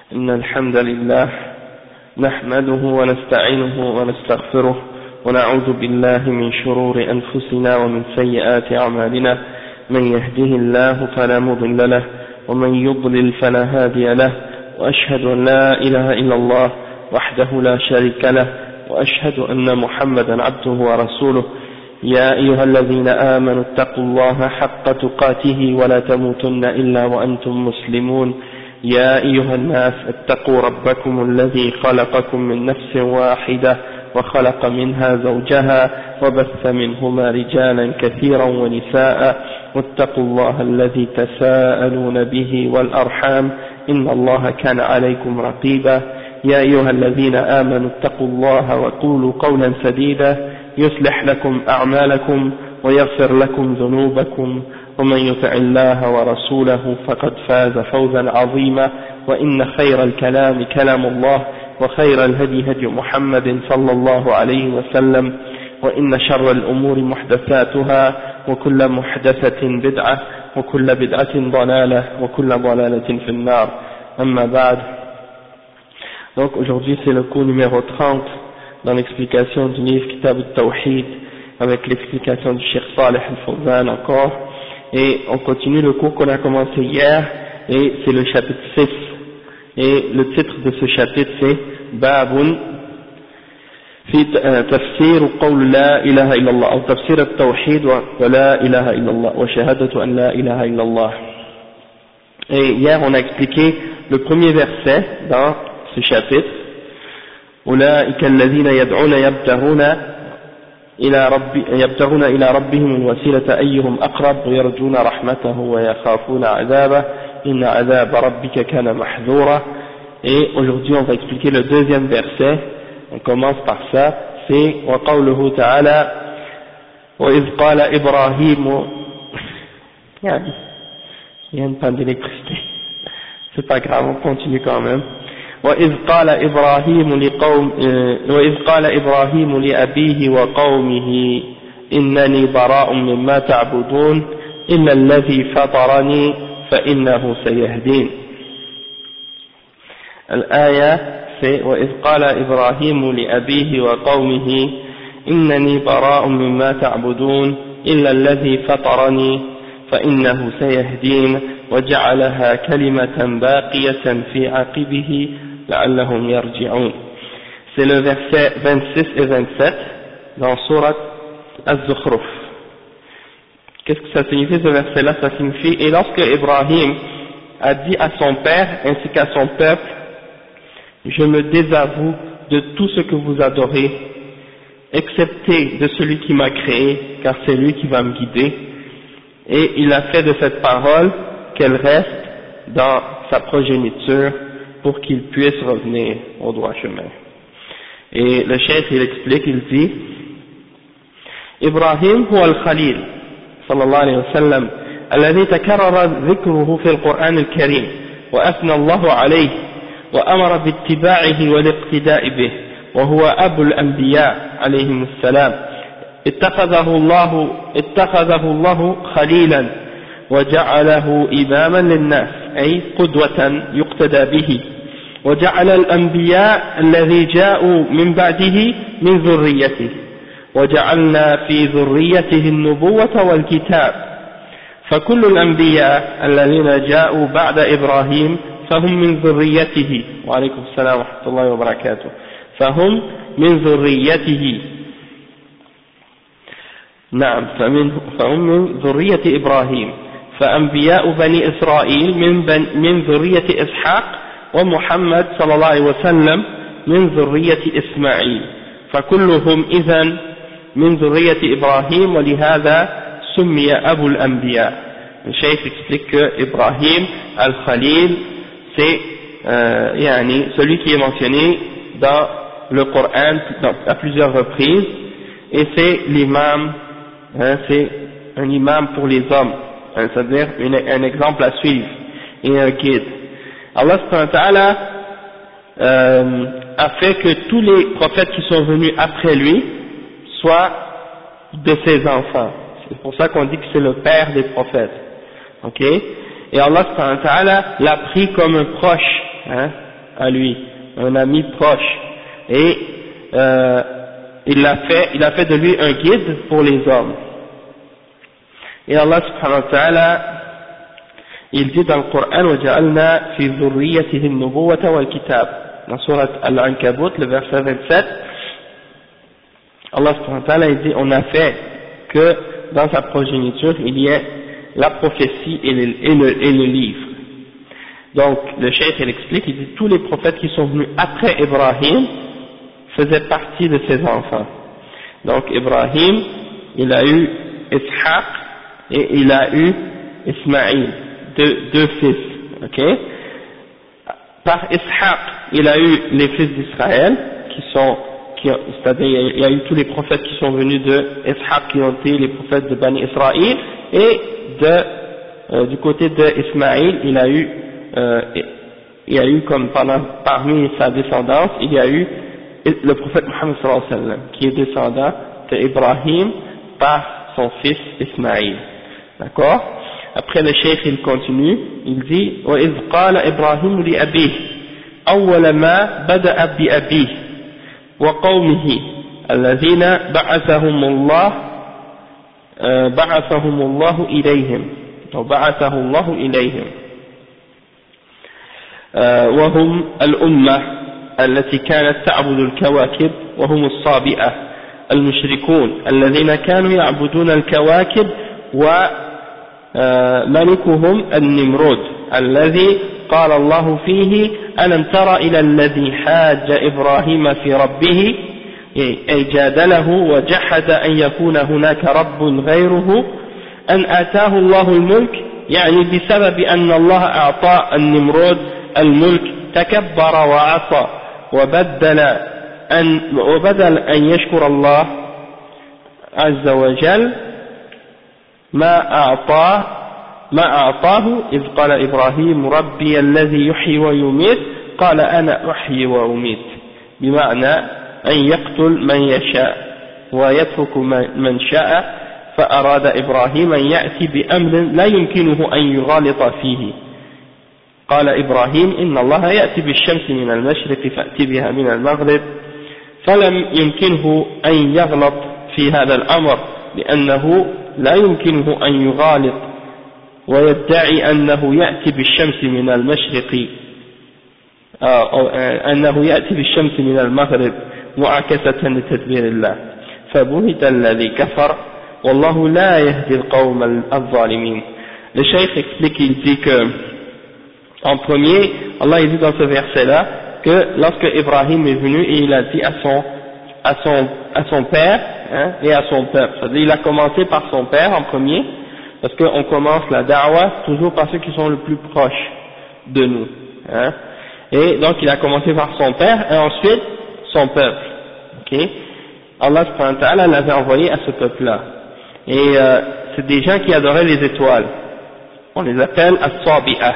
إن الحمد لله نحمده ونستعينه ونستغفره ونعوذ بالله من شرور أنفسنا ومن سيئات أعمالنا من يهده الله فلا مضل له ومن يضلل فلا هادي له وأشهد أن لا إله إلا الله وحده لا شريك له وأشهد أن محمدا عبده ورسوله يا أيها الذين آمنوا اتقوا الله حق تقاته ولا تموتن إلا وأنتم مسلمون يا أيها الناس اتقوا ربكم الذي خلقكم من نفس واحدة وخلق منها زوجها وبث منهما رجالا كثيرا ونساء واتقوا الله الذي تساءلون به والأرحام إن الله كان عليكم رقيبا يا أيها الذين آمنوا اتقوا الله وقولوا قولا سديدا يصلح لكم أعمالكم ويغفر لكم ذنوبكم ومن يطع الله ورسوله فقد فاز فوزا عظيما وإن خير الكلام كلام الله وخير الهدي هدي محمد صلى الله عليه وسلم وإن شر الأمور محدثاتها وكل محدثة بدعة وكل بدعة ضلالة وكل ضلالة في النار أما بعد. Donc aujourd'hui c'est le cours numéro 30 dans l'explication du livre Kitab al-Tawhid avec l'explication du Cheikh Salih al-Fawzan encore, et on continue le cours qu'on a commencé hier et c'est le chapitre 6 et le titre de ce chapitre c'est Babun fi tafsir qawl la ilaha illallah ou tafsir al-Tawhid wa la ilaha illallah wa shahadatu an la ilaha illallah. Et hier on a expliqué le premier verset dans ce chapitre, أولئك الذين يدعون يبتغون إلى ربهم الوسيلة أيهم أقرب ويرجون رحمته ويخافون عذابه إن عذاب ربك كان محذورا. Et aujourd'hui on va expliquer le deuxième verset. On commence par ça, c'est وقوله تعالى وإذ قال إبراهيم. Il y a une panne d'électricité, c'est pas grave, on continue quand même. وإذ قال إبراهيم لأبيه وقومه إنني براء مما تعبدون إلا الذي فطرني فإنه سيهدين. الآية c'est وإذ قال إبراهيم لأبيه وقومه إنني براء مما تعبدون إلا الذي فطرني فإنه سيهدين وجعلها كلمة باقية في عقبه لعلهم يرجعون. C'est le verset 26 et 27 dans Surat Az-Zukhruf. Qu'est-ce que ça signifie ce verset-là? Ça signifie, et lorsque Ibrahim a dit à son père ainsi qu'à son peuple, je me désavoue de tout ce que vous adorez, excepté de celui qui m'a créé, car c'est lui qui va me guider. Et il a fait de cette parole qu'elle reste dans sa progéniture pour qu'il puisse revenir au droit chemin. Et le cheikh il explique, il dit Ibrahim huwa al-Khalil sallallahu alayhi wa sallam alladhi takarrara dhikruhu fi al-Qur'an al-Karim wa athna Allahu alayhi wa amara bittiba'ihi wa liqtida'i bih wa huwa abu al-anbiya alayhim as-salam اتخذه الله خليلا وجعله إماما للناس أي قدوة يقتدى به وجعل الأنبياء الذي جاءوا من بعده من ذريته وجعلنا في ذريته النبوة والكتاب فكل الأنبياء الذين جاءوا بعد إبراهيم فهم من ذريته وعليكم السلام ورحمة الله وبركاته فهم من ذريته نعم فهم من ذرية إبراهيم فأنبياء بني إسرائيل من ذرية إسحاق ومحمد صلى الله عليه وسلم من ذرية إسماعيل فكلهم إذن من ذرية إبراهيم ولهذا سمي أبو الأنبياء. Le cheikh explique que Ibrahim al-Khalil c'est celui qui est mentionné dans le Coran à plusieurs reprises et c'est l'imam. C'est un imam pour les hommes, c'est-à-dire un exemple à suivre et un guide. Allah subhanahu wa ta'ala a fait que tous les prophètes qui sont venus après lui soient de ses enfants. C'est pour ça qu'on dit que c'est le père des prophètes. Ok? Et Allah subhanahu wa ta'ala l'a pris comme un proche, à lui, un ami proche, et il a fait de lui un guide pour les hommes. Et Allah subhanahu wa ta'ala, il dit dans le Coran وَجَعَلْنَا فِي ذُرِّيَّتِهِ النُّبُوَّةَ وَالْكِتَابَ, dans sourate Al-Ankabut, le verset 27, Allah subhanahu wa ta'ala, il dit, on a fait que dans sa progéniture il y ait la prophétie et le livre. Donc le cheikh il explique, il dit tous les prophètes qui sont venus après Ibrahim faisaient partie de ses enfants. Donc Ibrahim, il a eu Ishaq et il a eu Ismaïl, deux fils, ok. Par Ishaq, il a eu les fils d'Israël c'est-à-dire il y a eu tous les prophètes qui sont venus de Ishaq qui ont été les prophètes de Bani Israël, et du côté de Ismaïl il y a eu comme parmi sa descendance il y a eu le prophète Muhammad sallallahu alayhi wa sallam qui est descendant d'Ibrahim par son fils Ismaïl, d'accord. Après le cheikh il continue, il dit وَإِذْ قَالَ إِبْرَاهِيمُ لِأَبِيهِ أَوَّلَ مَا بَدَأَ بِأَبِيهِ وقومه الذين بعثهم الله إليهم وهم الأمة التي كانت تعبد الكواكب وهم الصابئة المشركون الذين كانوا يعبدون الكواكب وملكهم النمرود الذي قال الله فيه ألم تر إلى الذي حاج إبراهيم في ربه أي جادله وجحد أن يكون هناك رب غيره أن آتاه الله الملك، يعني بسبب أن الله أعطى النمرود الملك تكبر وعصى وبدل أن يشكر الله عز وجل ما أعطاه إذ قال إبراهيم ربي الذي يحيي ويميت قال أنا أحيي وأميت، بمعنى أن يقتل من يشاء ويترك من شاء. فأراد إبراهيم أن يأتي بأمر لا يمكنه أن يغالط فيه. قال إبراهيم إن الله يأتي بالشمس من المشرق فأتي بها من المغرب، فلم يمكنه أن يغلط في هذا الأمر لأنه لا يمكنه أن يغالط ويدعي أنه يأتي بالشمس من المشرق أنه يأتي بالشمس من المغرب معاكسة لتدبير الله، فبهت الذي كفر والله لا يهدي القوم الظالمين. Le cheikh explique, il dit que en premier, Allah il dit dans ce verset-là que lorsque Ibrahim est venu et il a dit à son père et à son peuple, c'est-à-dire il a commencé par son père en premier, parce qu'on commence la da'wah toujours par ceux qui sont le plus proches de nous, et donc il a commencé par son père et ensuite son peuple, ok. Allah subhanahu wa ta'ala l'avait envoyé à ce peuple-là, et c'est des gens qui adoraient les étoiles, on les appelle as-sabi'a,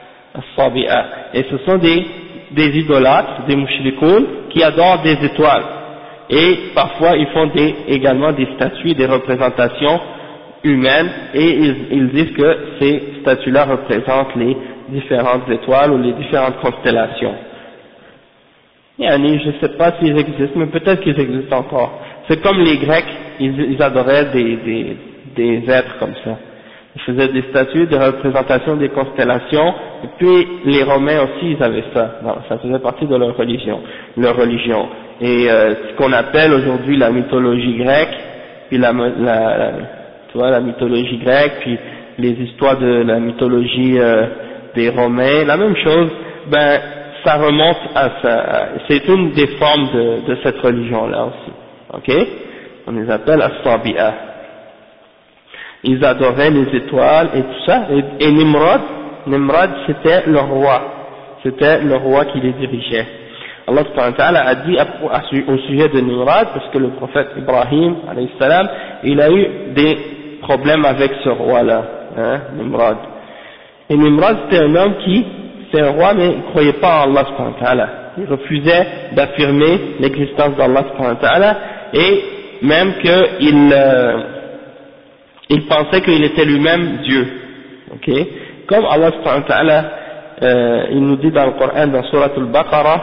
et ce sont des idolâtres, des mushrikoun qui adorent des étoiles, et parfois ils font également des statues, des représentations humaines, et ils disent que ces statues-là représentent les différentes étoiles ou les différentes constellations. Je ne sais pas s'ils existent, mais peut-être qu'ils existent encore. C'est comme les Grecs, ils adoraient des êtres comme ça. Ils faisaient des statues de représentation des constellations, et puis les Romains aussi ils avaient ça. Non, ça faisait partie de leur religion. Et ce qu'on appelle aujourd'hui la mythologie grecque, puis la mythologie grecque, puis les histoires de la mythologie des Romains, la même chose, ça remonte à ça, c'est une des formes de cette religion-là aussi, ok? On les appelle as-sabi'a. Ils adoraient les étoiles et tout ça, et Nimrod c'était le roi qui les dirigeait. Allah subhanahu wa ta'ala a dit au sujet de Nimrod, parce que le prophète Ibrahim alayhi salam, il a eu des problèmes avec ce roi-là, Nimrod. Et Nimrod c'était un homme c'est un roi mais il ne croyait pas en Allah subhanahu wa ta'ala. Il refusait d'affirmer l'existence d'Allah subhanahu wa ta'ala, et même il pensait qu'il était lui-même Dieu. Okay? Comme Allah subhanahu wa ta'ala il nous dit dans le Coran, dans Surat al-Baqarah,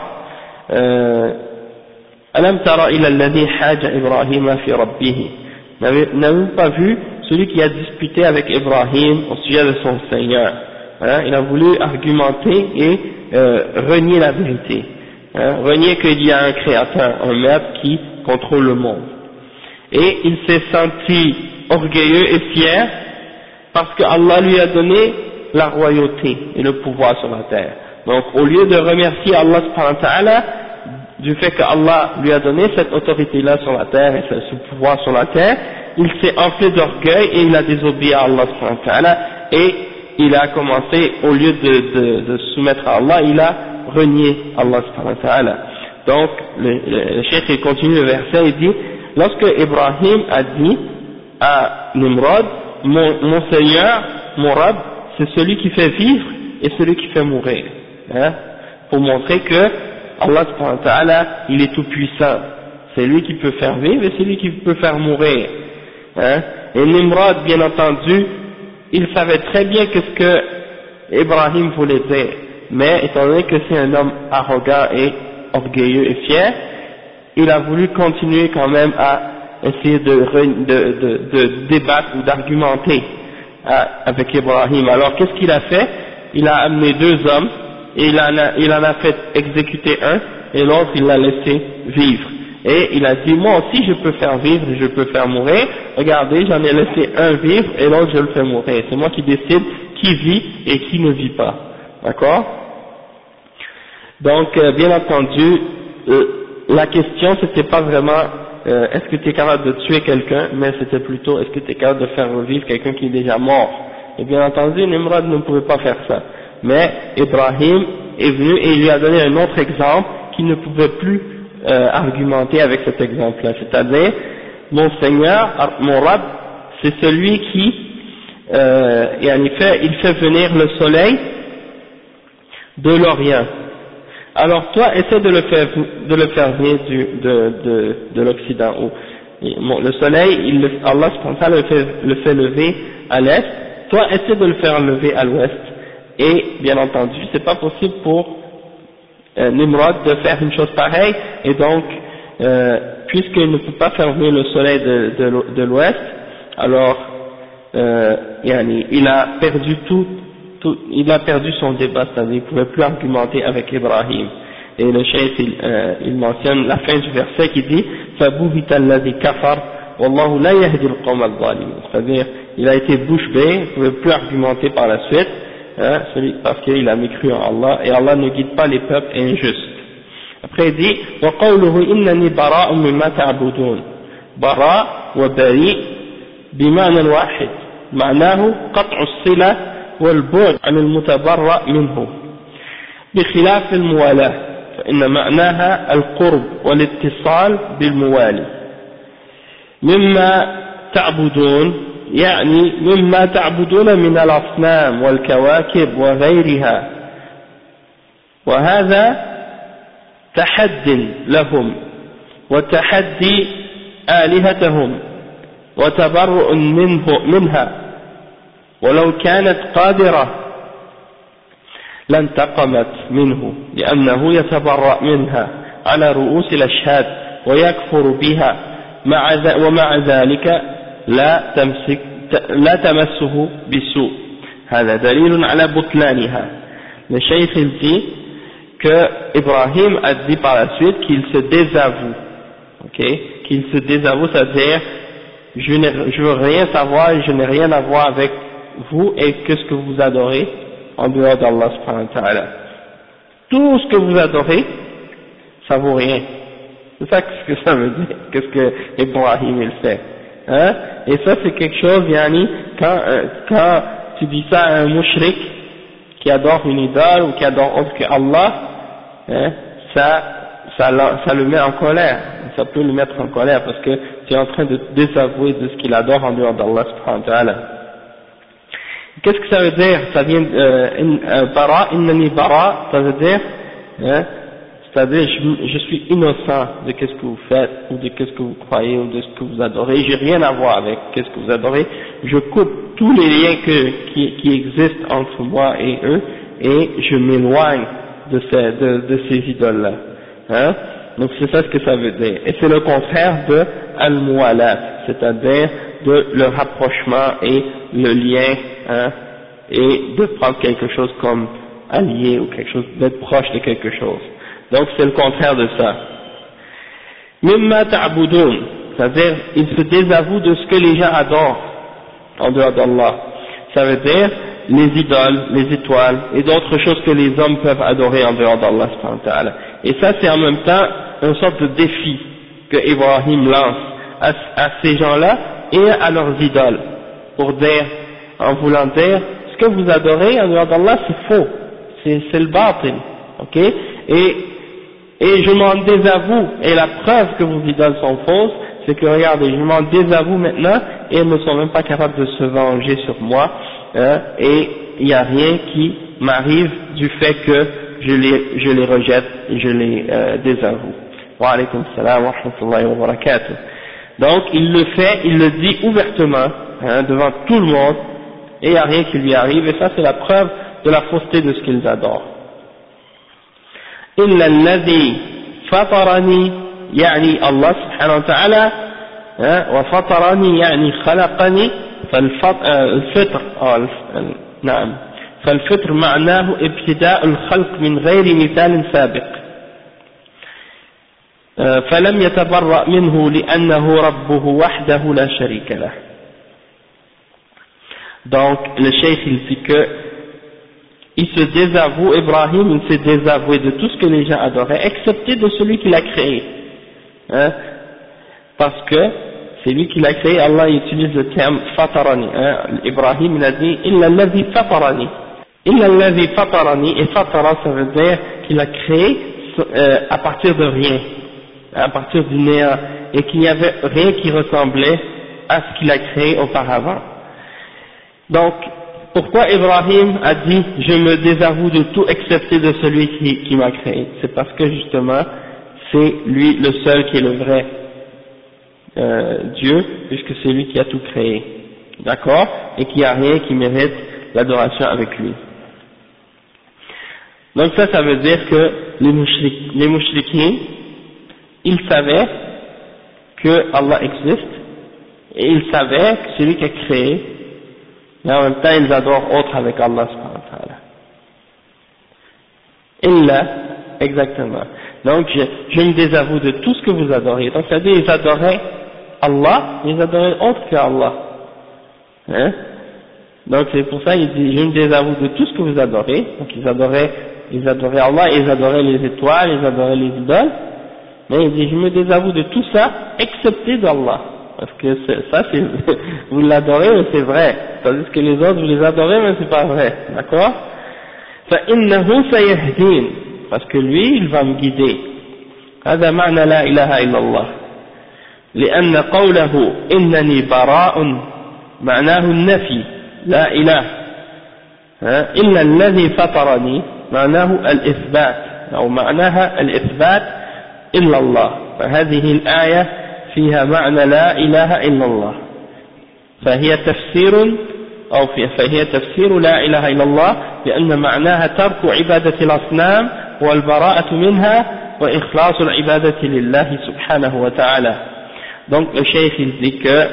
Alam tara ila alladhi haja Ibrahim fi rabbih. N'avez-vous pas vu celui qui a disputé avec Ibrahim au sujet de son Seigneur? Il a voulu argumenter et renier la vérité, renier qu'il y a un créateur, un maître qui contrôle le monde. Et il s'est senti orgueilleux et fier parce que Allah lui a donné la royauté et le pouvoir sur la terre. Donc au lieu de remercier Allah subhanahu wa ta'ala du fait qu'Allah lui a donné cette autorité-là sur la terre et ce pouvoir sur la terre, il s'est enflé d'orgueil et il a désobéi à Allah subhanahu wa ta'ala, et il a commencé, au lieu de soumettre à Allah, il a renié Allah subhanahu wa ta'ala. Donc le cheikh il continue le verset, il dit, lorsque Ibrahim a dit à Nimrod, mon Seigneur, mon Rabb, c'est celui qui fait vivre et celui qui fait mourir, pour montrer que Allah subhanahu wa ta'ala, il est tout puissant, c'est lui qui peut faire vivre et c'est lui qui peut faire mourir, et Nimrod, bien entendu, il savait très bien qu'est-ce que Ibrahim voulait dire, mais étant donné que c'est un homme arrogant et orgueilleux et fier, il a voulu continuer quand même à essayer de débattre ou d'argumenter avec Ibrahim. Alors qu'est-ce qu'il a fait? Il a amené deux hommes, et il en a fait exécuter un, et l'autre il l'a laissé vivre. Et il a dit, moi aussi je peux faire vivre et je peux faire mourir, regardez, j'en ai laissé un vivre et l'autre je le fais mourir. C'est moi qui décide qui vit et qui ne vit pas. D'accord? Donc, bien entendu, la question c'était pas vraiment est-ce que tu es capable de tuer quelqu'un, mais c'était plutôt est-ce que tu es capable de faire revivre quelqu'un qui est déjà mort. Et bien entendu, Nimrod ne pouvait pas faire ça. Mais Ibrahim est venu et il lui a donné un autre exemple qui ne pouvait plus argumenter avec cet exemple-là. C'est-à-dire, mon Seigneur, mon Rabb, c'est celui qui, et en effet, il fait venir le soleil de l'Orient. Alors toi, essaie de le faire venir de l'Occident. Le soleil, Allah le fait lever à l'est. Toi, essaie de le faire lever à l'ouest. Et bien entendu, c'est pas possible pour Nimrod de faire une chose pareille. Et donc, puisqu'il ne peut pas faire venir le soleil de l'ouest, alors il a perdu il a perdu son débat, c'est-à-dire il ne pouvait plus argumenter avec Ibrahim. Et le cheikh il mentionne la fin du verset qui dit فَبُهِتَ الَّذِي كَفَرَ وَاللَّهُ لَا يَهْدِي الْقَوْمَ الظَّالِمِينَ. C'est-à-dire il a été bouche bée, il ne pouvait plus argumenter par la suite, parce qu'il a mécru en Allah, et Allah ne guide pas les peuples injustes. Après il dit وَقَوْلُهُ إِنَّنِي بَرَاءٌ مِّمَّا تَعْبُدُونَ. براء وبريء بمعنى واحد، معناه قطع الصلة والبعد عن المتبرأ منه، بخلاف الموالاة فإن معناها القرب والاتصال بالموالي. مما تعبدون يعني مما تعبدون من الأصنام والكواكب وغيرها، وهذا تحد لهم وتحدي آلهتهم وتبرؤ منها، ولو كانت قادرة لانتقمت منه لأنه يتبرأ منها على رؤوس الأشهاد ويكفر بها، ومع ذلك لا تمسه بسوء. هذا دليل على بطلانها. Le cheikh il dit que Ibrahim a dit par la suite qu'il se désavoue, qu'il se désavoue, c'est-à-dire je veux rien savoir et je n'ai rien à voir avec vous et qu'est-ce que vous adorez en dehors d'Allah subhanahu wa ta'ala. Tout ce que vous adorez, ça vaut rien. C'est ça que ça veut dire, qu'est-ce que Ibrahim il fait. Et ça c'est quelque chose, yani, quand tu dis ça à un mushrik qui adore une idole ou qui adore autre que Allah, ça le met en colère, ça peut le mettre en colère parce que tu es en train de désavouer de ce qu'il adore en dehors d'Allah subhanahu wa ta'ala. Qu'est-ce que ça veut dire? Ça vient bara, innani bara, ça veut dire, c'est-à-dire je suis innocent de qu'est-ce que vous faites ou de qu'est-ce que vous croyez ou de ce que vous adorez, j'ai rien à voir avec qu'est-ce que vous adorez, je coupe tous les liens qui existent entre moi et eux et je m'éloigne de ces idoles-là. Hein? Donc c'est ça ce que ça veut dire. Et c'est le contraire de al-muwalat, c'est-à-dire de le rapprochement et le lien, hein, et de prendre quelque chose comme allié ou quelque chose, d'être proche de quelque chose. Donc c'est le contraire de ça. Mimma ta'budun, c'est-à-dire il se désavoue de ce que les gens adorent en dehors d'Allah. Ça veut dire les idoles, les étoiles et d'autres choses que les hommes peuvent adorer en dehors d'Allah subhanahu wa ta'ala. Et ça c'est en même temps une sorte de défi que Ibrahim lance à ces gens-là et à leurs idoles, pour dire, en voulant dire, ce que vous adorez en dehors d'Allah c'est faux, c'est le batil, ok, et je m'en désavoue, et la preuve que vos idoles sont fausses, c'est que regardez, je m'en désavoue maintenant, et elles ne sont même pas capables de se venger sur moi, et il n'y a rien qui m'arrive du fait que je les rejette et je les désavoue. Wa alaykum salam wa rahmatullahi wa barakatuh. Donc il le fait, il le dit ouvertement, hein, devant tout le monde, et il n'y a rien qui lui arrive, et ça c'est la preuve de la fausseté de ce qu'ils adorent. إلا الذي فطرني يعني الله سبحانه وتعالى وفطرني يعني خلقني فالفطر نعم فالفطر معناه ابتداء الخلق من غير مثال سابق فلم يتبرأ منه لأنه ربه وحده لا شريك له. Donc le cheikh il dit que il se désavoue, Ibrahim, il s'est désavoué de tout ce que les gens adoraient, excepté de celui qui l'a créé. Hein? Parce que c'est lui qui l'a créé, Allah utilise le terme fatarani. Hein? Ibrahim, il a dit, illa allazi fatarani. Illa allazi fatarani, et fatara, ça veut dire qu'il a créé à partir de rien, à partir du néant, et qu'il n'y avait rien qui ressemblait à ce qu'il a créé auparavant. Donc, pourquoi Ibrahim a dit « Je me désavoue de tout excepté de celui qui m'a créé » C'est parce que justement, c'est lui le seul qui est le vrai Dieu, puisque c'est lui qui a tout créé. D'accord? Et qu'il n'y a rien qui mérite l'adoration avec lui. Donc ça veut dire que les mouchriquins, ils savaient que Allah existe, et ils savaient que c'est lui qui a créé, mais en même temps ils adorent autre avec Allah subhanahu wa ta'ala. Illa, exactement. Donc je me désavoue de tout ce que vous adorez. Donc c'est-à-dire ils adoraient Allah, ils adoraient autre que Allah. Hein? Donc c'est pour ça qu'il dit je me désavoue de tout ce que vous adorez. Donc ils adoraient Allah, ils adoraient les étoiles, ils adoraient les idoles. Mais il dit je me désavoue de tout ça excepté d'Allah. Parce que ça, vous l'adorez, mais c'est vrai. Tandis que les autres, vous les adorez, mais c'est pas vrai. D'accord? فَإِنَّهُ سَيَهْدِينَ, parce que lui, il va me guider. هذا معنى لا إله إلا الله. لأن قوله إنني براء معناه النفي لا إله. إلا الذي فطرني معناه الإثبات، أو معناها الإثبات إلا الله. فهذه الآية فيها معنى لا إله إلا الله، فهي تفسير لا إله إلا الله، لأن معناها ترك عبادة الأصنام والبراءة منها وإخلاص العبادة لله سبحانه وتعالى. Donc le cheikh il dit que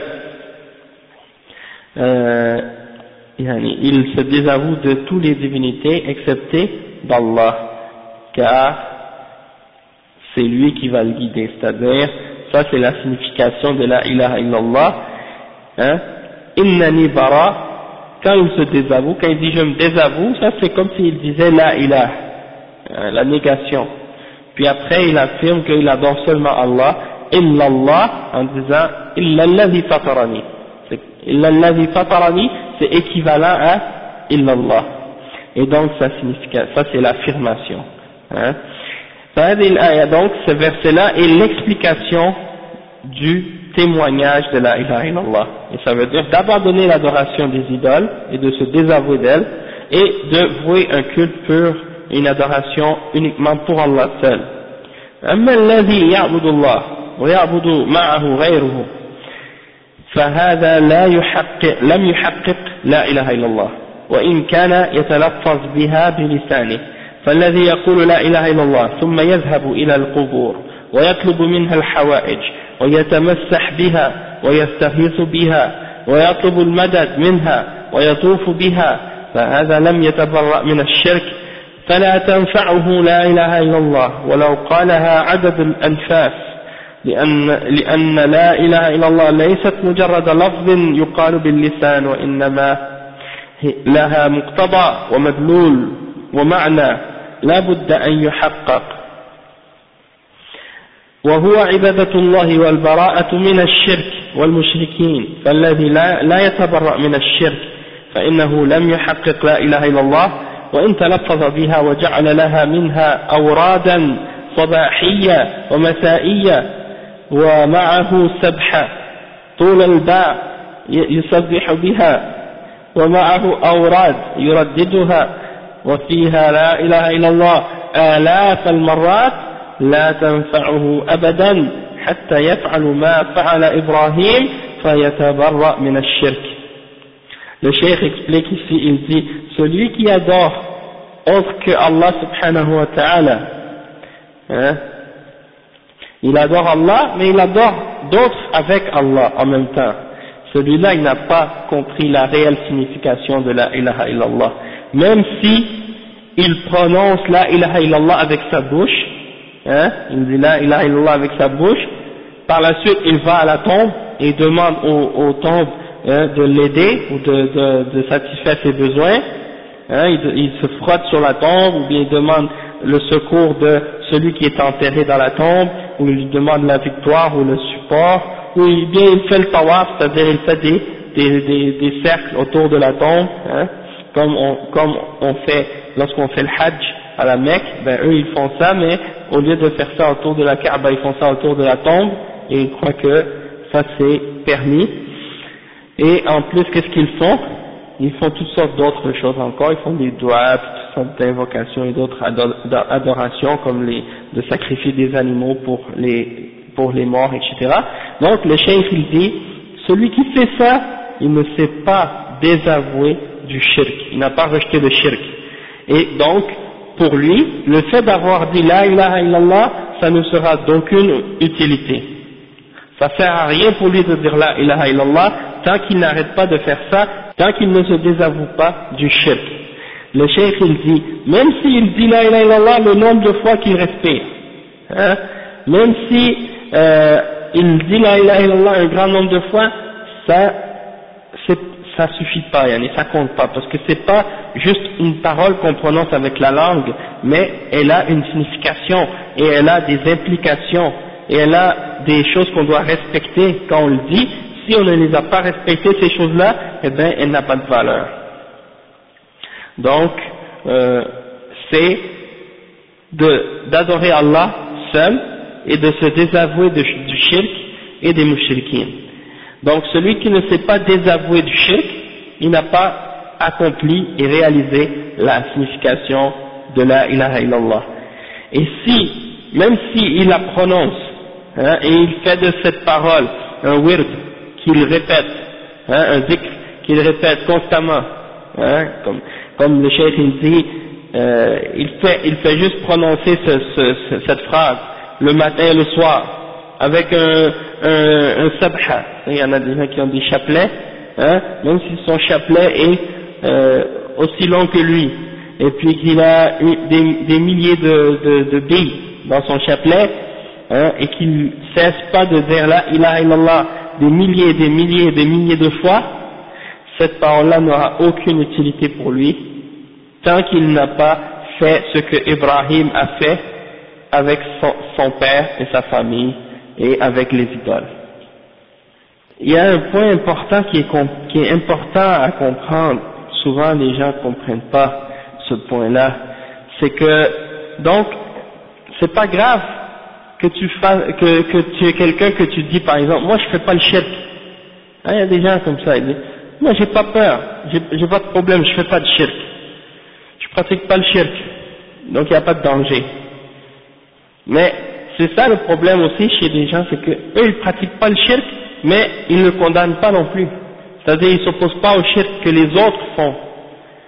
il se désavoue de toutes les divinités excepté d'Allah, car c'est lui qui va le guider, c'est-à-dire ça c'est la signification de la ilaha illallah. Hein? Innani bara, quand il se désavoue, quand il dit je me désavoue, ça c'est comme s'il disait la ilaha, la négation. Puis après il affirme qu'il adore seulement Allah, illallah, en disant illallazi fatarani. Illallazi fatarani, c'est équivalent à illallah. Et donc ça c'est l'affirmation. Hein? Donc ce verset-là est l'explication du témoignage de la ilaha illallah. Et ça veut dire d'abandonner l'adoration des idoles et de se désavouer d'elles et de vouer un culte pur et une adoration uniquement pour Allah seul. أما الذي يعبد الله ويعبد معه غيره فهذا لم يحقق لا إله إلا الله. وإن كان يتلفظ بها بلسانه. فالذي يقول لا إله إلا الله ثم يذهب إلى القبور ويطلب منها الحوائج ويتمسح بها ويستغيث بها ويطلب المدد منها ويطوف بها، فهذا لم يتبرأ من الشرك، فلا تنفعه لا إله إلا الله ولو قالها عدد الأنفاس، لأن لا إله إلا الله ليست مجرد لفظ يقال باللسان، وإنما لها مقتضى ومدلول ومعنى لا بد أن يحقق، وهو عبادة الله والبراءة من الشرك والمشركين. فالذي لا يتبرأ من الشرك فإنه لم يحقق لا إله إلا الله، وإن تلفظ بها وجعل لها منها أورادا صباحية ومسائية ومعه سبحة طول الباء يسبح بها ومعه أوراد يرددها وفيها لا إله إلا الله آلاف المرات، لا تنفعه أبدا حتى يفعل ما فعل إبراهيم فيتبرأ من الشرك. Le cheikh explique ici, il dit, celui qui adore autre que Allah subhanahu wa ta'ala, il adore Allah, mais il adore d'autres avec Allah en même temps. Celui-là, il n'a pas compris la réelle signification de la ilaha illallah. Même si il prononce la ilaha illallah avec sa bouche, il dit la ilaha illallah avec sa bouche, par la suite il va à la tombe et demande aux tombes de l'aider ou de satisfaire ses besoins, il se frotte sur la tombe, ou bien il demande le secours de celui qui est enterré dans la tombe, ou il lui demande la victoire ou le support, ou bien il fait le tawaf, c'est-à-dire il fait des cercles autour de la tombe, comme on fait lorsqu'on fait le hajj à la Mecque. Ben eux ils font ça, mais au lieu de faire ça autour de la Kaaba, ils font ça autour de la tombe, et ils croient que ça c'est permis. Et en plus, qu'est-ce qu'ils font? Ils font toutes sortes d'autres choses encore, ils font des doigts, toutes sortes d'invocations et d'autres adorations, comme de sacrifier des animaux pour les morts, etc. Donc le cheikh il dit, celui qui fait ça, il ne s'est pas désavoué du shirk, il n'a pas rejeté le shirk. Et donc, pour lui, le fait d'avoir dit la ilaha illallah, ça ne sera d'aucune utilité. Ça sert à rien pour lui de dire la ilaha illallah, tant qu'il n'arrête pas de faire ça, tant qu'il ne se désavoue pas du shirk. Le cheikh il dit, même s'il dit la ilaha illallah le nombre de fois qu'il respire, même si il dit la ilaha illallah un grand nombre de fois, ça suffit pas, ça compte pas, parce que c'est pas juste une parole qu'on prononce avec la langue, mais elle a une signification, et elle a des implications, et elle a des choses qu'on doit respecter quand on le dit. Si on ne les a pas respectées, ces choses-là, eh bien, elle n'a pas de valeur. Donc, c'est d'adorer Allah seul et de se désavouer du shirk et des mushrikines. Donc, celui qui ne s'est pas désavoué du shirk, il n'a pas accompli et réalisé la signification de la ilaha illallah. Et même s'il la prononce, et il fait de cette parole un wird qu'il répète, un dhikr qu'il répète constamment, comme le cheikh il dit, il fait juste prononcer cette phrase le matin et le soir avec un sabha. Il y en a des gens qui ont des chapelets, même si son chapelet est aussi long que lui, et puis qu'il a des milliers de billes dans son chapelet, et qu'il ne cesse pas de dire la ilaha illallah des milliers et des milliers et des milliers de fois, cette parole-là n'aura aucune utilité pour lui tant qu'il n'a pas fait ce que Ibrahim a fait avec son père et sa famille et avec les idoles. Il y a un point important qui est important à comprendre. Souvent les gens ne comprennent pas ce point-là. C'est que, donc, c'est pas grave que tu es quelqu'un que tu dis par exemple, moi je fais pas le shirk. Il y a des gens comme ça, ils disent, moi j'ai pas peur, j'ai pas de problème, je fais pas de shirk. Je pratique pas le shirk, donc il n'y a pas de danger. Mais c'est ça le problème aussi chez les gens, c'est que eux ils pratiquent pas le shirk, mais ils ne le condamnent pas non plus. C'est-à-dire ils s'opposent pas au shirk que les autres font.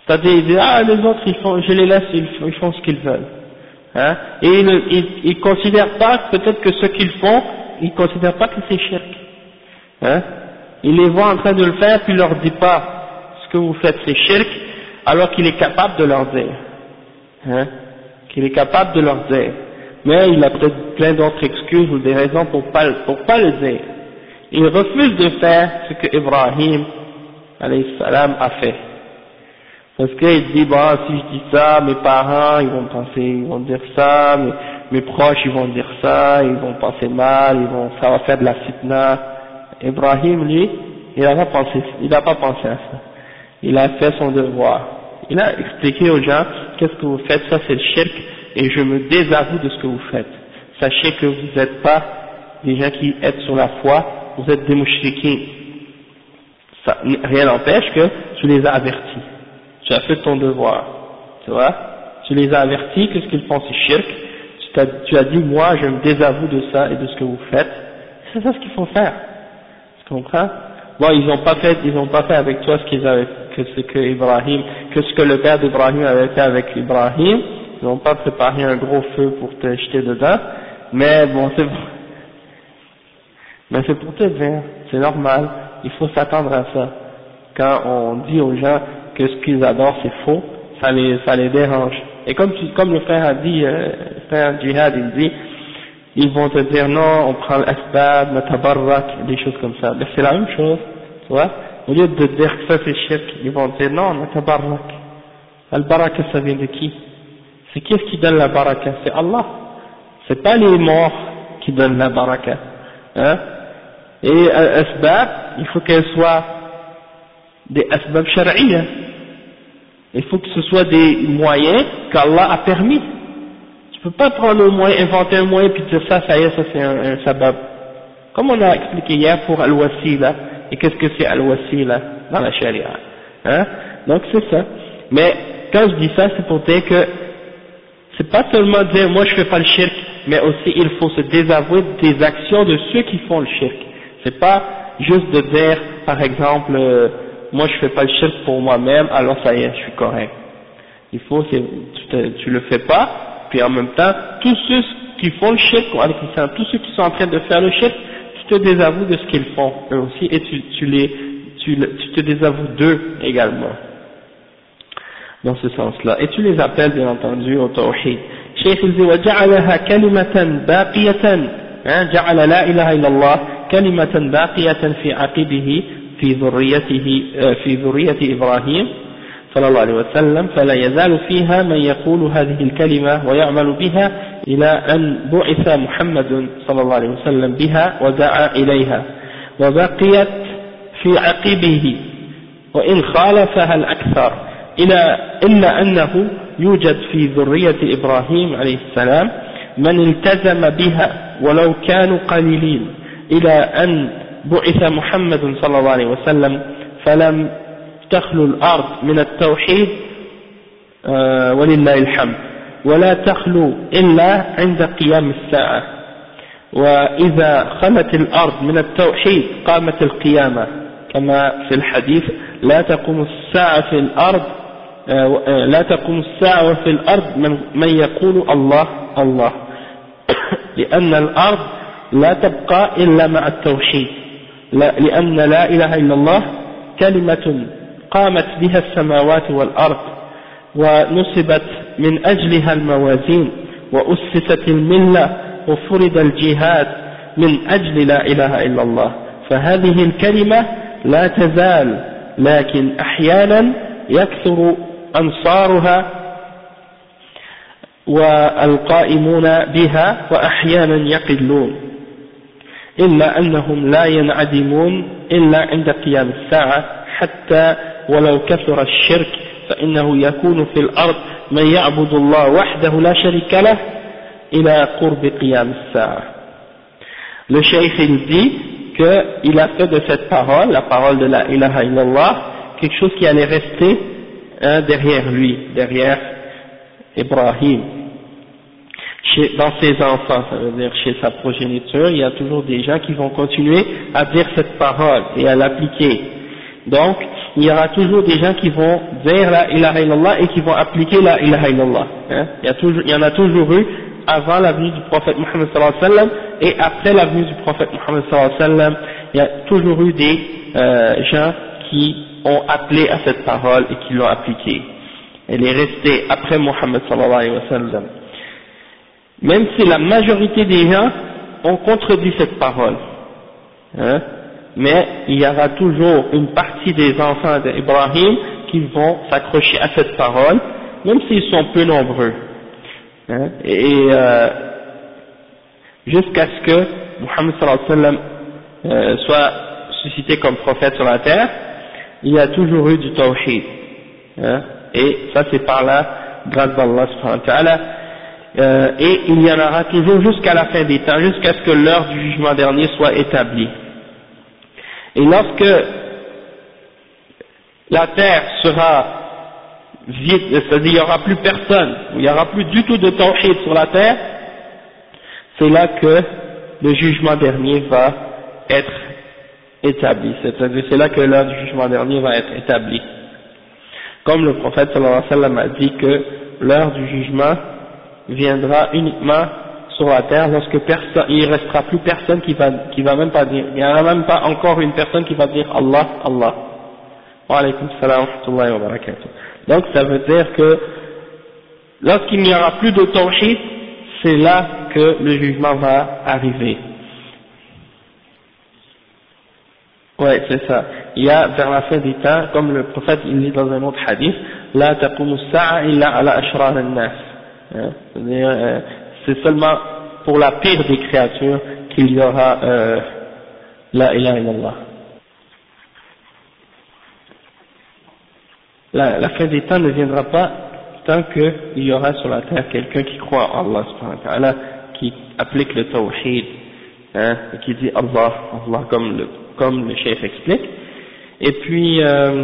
C'est-à-dire, il dit, ah, les autres, je les laisse, ils font ce qu'ils veulent. Hein? Et ils considèrent pas, peut-être que ce qu'ils font, ils considèrent pas que c'est shirk. Hein? Il les voit en train de le faire, puis il leur dit pas, ce que vous faites c'est shirk, alors qu'il est capable de leur dire. Hein? Qu'il est capable de leur dire. Mais il a peut-être plein d'autres excuses ou des raisons pour pas le dire. Il refuse de faire ce que Ibrahim, alayhi salam, a fait. Parce qu'il dit, bon, si je dis ça, mes parents, ils vont penser, ils vont dire ça, mes proches, ils vont dire ça, ils vont penser mal, ça va faire de la fitna. Ibrahim, lui, il n'a pas pensé à ça. Il a fait son devoir. Il a expliqué aux gens, qu'est-ce que vous faites, ça c'est le shirk, et je me désavoue de ce que vous faites. Sachez que vous n'êtes pas des gens qui êtes sur la foi, vous êtes des mouchriquins. Ça, rien n'empêche que tu les as avertis. Tu as fait ton devoir. Tu vois? Tu les as avertis que ce qu'ils font c'est shirk. Tu as dit, moi je me désavoue de ça et de ce que vous faites. C'est ça ce qu'il faut faire. Tu comprends? Bon, ils n'ont pas fait avec toi ce que le père d'Ibrahim avait fait avec Ibrahim. Ils n'ont pas préparé un gros feu pour te jeter dedans. Mais bon, c'est pour te dire, c'est normal. Il faut s'attendre à ça. Quand on dit aux gens que ce qu'ils adorent c'est faux, ça les dérange. Et comme le frère a dit, le frère Jihad, il dit, ils vont te dire non, on prend l'asbab, le tabarrak, des choses comme ça. Mais c'est la même chose, tu vois. Au lieu de dire que ça c'est shirk, ils vont te dire non, le tabarrak. Al-baraka, ça vient de qui? C'est qui est-ce qui donne la baraka? C'est Allah. C'est pas les morts qui donnent la baraka. Hein? Et asbab, il faut qu'elles soient des asbab shar'iyya. Il faut que ce soit des moyens qu'Allah a permis. Tu peux pas prendre un moyen, inventer un moyen puis dire ça y est, ça c'est un sabab. Comme on a expliqué hier pour al-wasila, et qu'est-ce que c'est al-wasila dans la charia. Hein? Donc c'est ça. Mais quand je dis ça, c'est pour dire que c'est pas seulement dire moi je fais pas le shirk, mais aussi il faut se désavouer des actions de ceux qui font le shirk. C'est pas juste de dire, par exemple, moi je fais pas le shirk pour moi-même, alors ça y est, je suis correct. Il faut que tu le fais pas, puis en même temps, tous ceux qui font le shirk, tous ceux qui sont en train de faire le shirk, tu te désavoues de ce qu'ils font, eux aussi, et tu te désavoues d'eux également. Dans ce sens-là. Et tu les appelles, bien entendu, au tawhid. Cheikh il dit, وَجَعَلَهَا كَلِمَةً بَاقِيَةً جعل لا إله إلا الله كلمة باقية في عقبه في ذرية إبراهيم صلى الله عليه وسلم فلا يزال فيها من يقول هذه الكلمة ويعمل بها إلى أن بعث محمد صلى الله عليه وسلم بها ودعا إليها وبقيت في عقبه وإن خالفها الأكثر إلا أنه يوجد في ذرية إبراهيم عليه السلام من التزم بها ولو كانوا قليلين إلى أن بعث محمد صلى الله عليه وسلم فلم تخلو الأرض من التوحيد ولله الحمد ولا تخلو إلا عند قيام الساعة وإذا خلت الأرض من التوحيد قامت القيامة كما في الحديث لا تقوم الساعة وفي الأرض من يقول الله الله لأن الأرض لا تبقى إلا مع التوحيد لأن لا إله إلا الله كلمة قامت بها السماوات والأرض ونصبت من أجلها الموازين وأسست الملة وفرض الجهاد من أجل لا إله إلا الله فهذه الكلمة لا تزال لكن أحيانا يكثر أنصارها والقائمون بها وأحيانا يقلون إلا أنهم لا ينعدمون إلا عند قيام الساعة حتى ولو كثر الشرك فإنه يكون في الأرض من يعبد الله وحده لا شريك له إلى قرب قيام الساعة. Le cheikh il dit qu'il a fait de cette parole, la parole de la ilaha illallah, quelque chose qui allait rester derrière lui, derrière Ibrahim. Dans ses enfants, ça veut dire chez sa progéniture, il y a toujours des gens qui vont continuer à dire cette parole et à l'appliquer. Donc, il y aura toujours des gens qui vont dire la ilaha illallah et qui vont appliquer la ilaha illallah. Hein. Il y en a toujours eu avant la venue du prophète Mohammed sallallahu alayhi wa sallam et après la venue du prophète Mohammed sallallahu alayhi wa sallam, il y a toujours eu des gens qui ont appelé à cette parole et qui l'ont appliquée. Elle est restée après Mohammed sallallahu alayhi wa sallam. Même si la majorité des gens ont contredit cette parole, hein, mais il y aura toujours une partie des enfants d'Ibrahim qui vont s'accrocher à cette parole, même s'ils sont peu nombreux, hein, et jusqu'à ce que Muhammad sallallahu alayhi wa sallam soit suscité comme prophète sur la terre, il y a toujours eu du tawhid, hein, et ça c'est par la grâce d'Allah subhanahu wa ta'ala. Et il y en aura toujours jusqu'à la fin des temps, jusqu'à ce que l'heure du jugement dernier soit établie. Et lorsque la terre sera vide, c'est-à-dire il n'y aura plus personne, il n'y aura plus du tout de tawhid sur la terre, c'est là que le jugement dernier va être établi, c'est-à-dire c'est là que l'heure du jugement dernier va être établie. Comme le prophète sallallahu alayhi wa sallam a dit que l'heure du jugement viendra uniquement sur la terre lorsque il restera plus personne qui va même pas dire, il n'y aura même pas encore une personne qui va dire Allah, Allah. Wa alaykum salam wa rahmatullahi wa barakatuh. Donc ça veut dire que lorsqu'il n'y aura plus de tawhid, c'est là que le jugement va arriver. Ouais, c'est ça. Il y a vers la fin des temps, comme le prophète il dit dans un autre hadith, la taqumu as-sa'a illa ala ashrar an-nas. C'est-à-dire, c'est seulement pour la pire des créatures qu'il y aura la ilaha illallah. La fin des temps ne viendra pas tant qu'il y aura sur la terre quelqu'un qui croit en Allah subhanahu wa ta'ala, qui applique le tawhid, hein, et qui dit Allah, Allah comme le cheikh explique. Et puis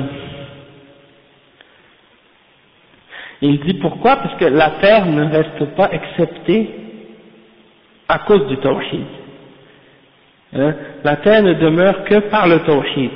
il dit pourquoi? Parce que la terre ne reste pas exceptée à cause du tawhid. Hein? La terre ne demeure que par le tawhid.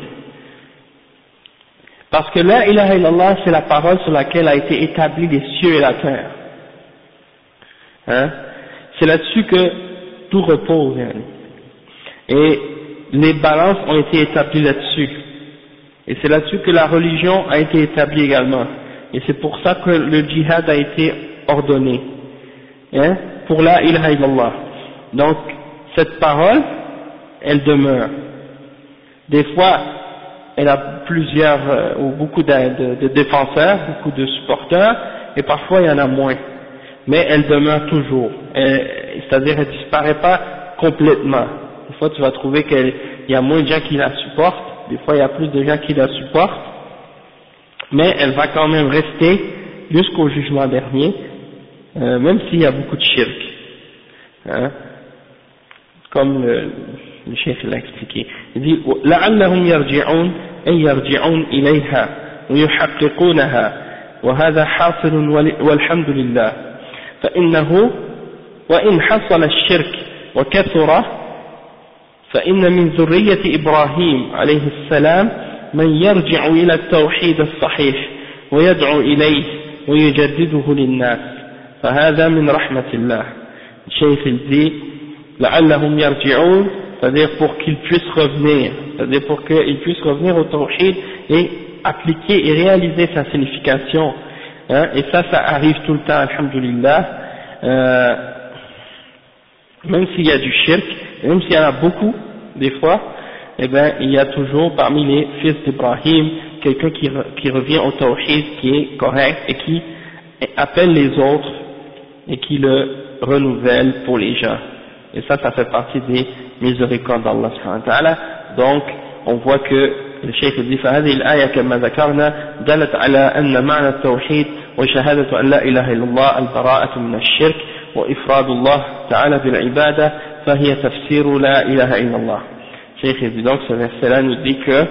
Parce que la ilaha illallah, c'est la parole sur laquelle a été établi les cieux et la terre. Hein? C'est là-dessus que tout repose. Hein? Et les balances ont été établies là-dessus. Et c'est là-dessus que la religion a été établie également. Et c'est pour ça que le djihad a été ordonné, hein, pour la ilaha illallah. Donc, cette parole, elle demeure. Des fois, elle a plusieurs, ou beaucoup de défenseurs, beaucoup de supporters, et parfois il y en a moins. Mais elle demeure toujours. C'est-à-dire, elle disparaît pas complètement. Des fois, tu vas trouver qu'il y a moins de gens qui la supportent, des fois, il y a plus de gens qui la supportent, mais elle va quand même rester jusqu'au jugement dernier, même s'il y a beaucoup de shirk, hein, comme le cheikh l'a expliqué. Il dit لعلهم يرجعون أي يرجعون إليها ويحققونها وهذا حاصل والحمد لله فإنه وإن حصل الشرك وكثر فإن من ذرية إبراهيم عليه السلام من يرجع إلى التوحيد الصحيح ويدعو إليه ويجدده للناس فهذا من رحمة الله. الشيخ dit لعلهم يرجعون, c'est-à-dire pour qu'ils puissent revenir, c'est-à-dire pour qu'ils puissent revenir au tawhid et appliquer et réaliser sa signification, hein, et ça arrive tout le temps, alhamdulillah, même s'il y a du shirk, même s'il y en a beaucoup des fois, eh bien il y a toujours parmi les fils d'Ibrahim quelqu'un qui revient au tawhid, qui est correct et qui appelle les autres et qui le renouvelle pour les gens. Et ça fait partie des miséricordes d'Allah subhanahu wa ta'ala. Donc on voit que le cheikh dit فهذه الآية كما ذكرنا دلت على أن معنى التوحيد وشهادة أن لا إله إلا الله البراءة من الشرك وإفراد الله تعالى بالعبادة فهي تفسير لا إله إلا الله. Cheikh dit donc ce verset-là nous dit que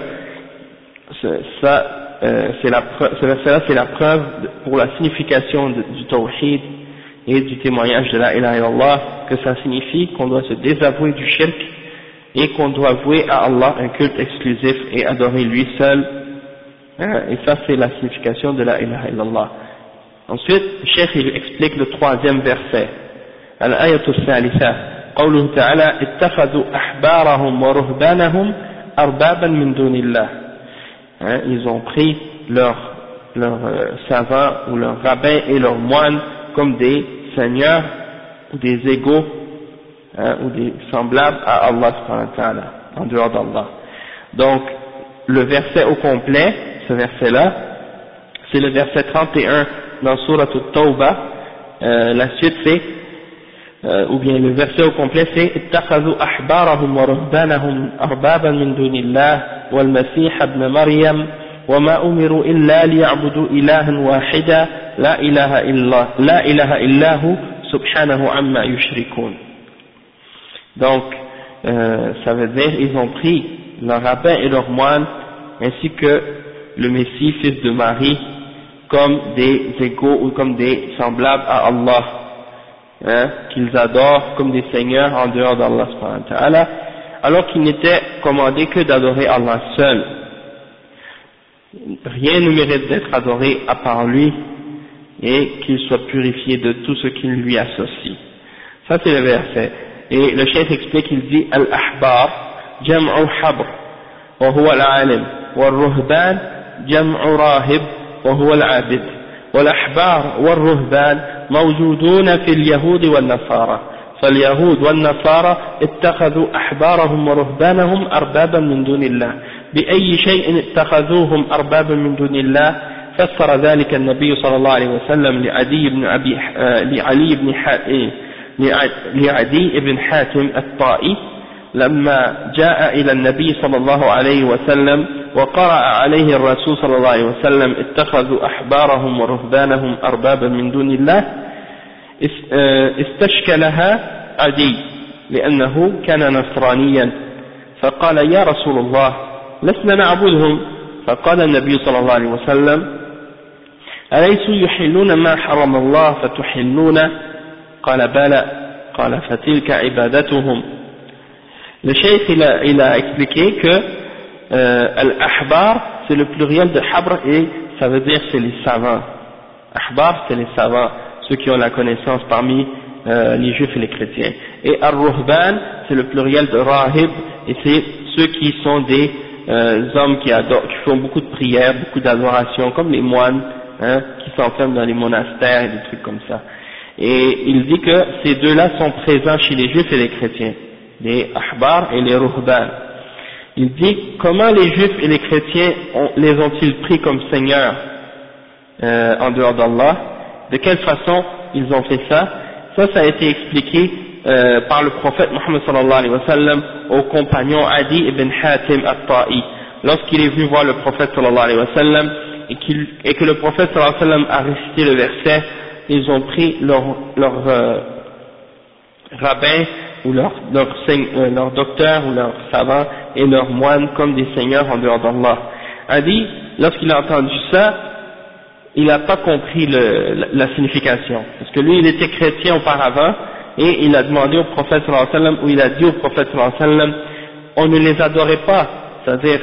ce verset-là c'est la preuve pour la signification du tawhid et du témoignage de la ilaha illallah, que ça signifie qu'on doit se désavouer du shirk et qu'on doit vouer à Allah un culte exclusif et adorer lui seul Et ça c'est la signification de la ilaha illallah. Ensuite, le cheikh il explique le troisième verset. Al-ayatu al-thalitha. قوله تعالى اتخذوا أحبارهم ورهبانهم أربابا من دون الله. Ils ont pris leurs savants ou leurs rabbins et leurs moines comme des seigneurs ou des égaux ou des semblables à Allah subhanahu wa ta'ala, en dehors d'Allah. Donc le verset au complet, ce verset là, c'est le verset 31 dans Surah At-Tawbah. La suite c'est ou bien le verset au complet c'est اتخذوا أحبارهم ورهبانهم أربابا من دون الله والمسيح ابن مريم وما أمروا إلا ليعبدوا إلها واحدا لا إله إلا هو سبحانه عما يشركون. Donc ça veut dire ils ont pris leurs rabbins et leurs moines ainsi que le Messie fils de Marie comme des égaux ou comme des semblables à Allah, qu'ils adorent comme des seigneurs en dehors d'Allah subhanahu wa ta'ala, alors qu'il n'était commandé que d'adorer Allah seul. Rien ne mérite d'être adoré à part lui et qu'il soit purifié de tout ce qui lui associe. Ça c'est le verset. Et le chef explique, il dit al-ahbar jam'u habr wa huwa al-alim wal-ruhban jam'u rahib wa huwa al-abid wal-ahbar wal-ruhban موجودون في اليهود والنصارى فاليهود والنصارى اتخذوا أحبارهم ورهبانهم أربابا من دون الله بأي شيء اتخذوهم أربابا من دون الله فسر ذلك النبي صلى الله عليه وسلم لعدي بن حاتم الطائي لما جاء إلى النبي صلى الله عليه وسلم وقرأ عليه الرسول صلى الله عليه وسلم اتخذوا أحبارهم ورهبانهم أربابا من دون الله استشكلها عدي لأنه كان نصرانيا فقال يا رسول الله لسنا نعبدهم فقال النبي صلى الله عليه وسلم أليسوا يحلون ما حرم الله فتحلون قال بلى قال فتلك عبادتهم. Le cheikh il a expliqué que al-ahbar c'est le pluriel de habr et ça veut dire c'est les savants. Ahbar c'est les savants, ceux qui ont la connaissance parmi les juifs et les chrétiens. Et ar-ruhban c'est le pluriel de rahib et c'est ceux qui sont des hommes qui font beaucoup de prières, beaucoup d'adoration, comme les moines qui s'enferment dans les monastères et des trucs comme ça. Et il dit que ces deux-là sont présents chez les juifs et les chrétiens, les ahbar et les ruhban. Il dit comment les juifs et les chrétiens les ont-ils pris comme seigneurs en dehors d'Allah, de quelle façon ils ont fait ça. Ça a été expliqué par le prophète Muhammad sallallahu alayhi wa sallam au compagnon Adi ibn Hatim al-Ta'i lorsqu'il est venu voir le prophète sallallahu alayhi wa sallam et que le prophète sallallahu alayhi wa sallam a récité le verset. Ils ont pris leur rabbin ou leur docteur ou leur savant et leurs moines comme des seigneurs en dehors d'Allah. Adi, lorsqu'il a entendu ça, il n'a pas compris la signification, parce que lui il était chrétien auparavant et il a demandé au prophète sallallahu alayhi wa sallam, ou il a dit au prophète sallallahu alayhi wa sallam, on ne les adorait pas, c'est-à-dire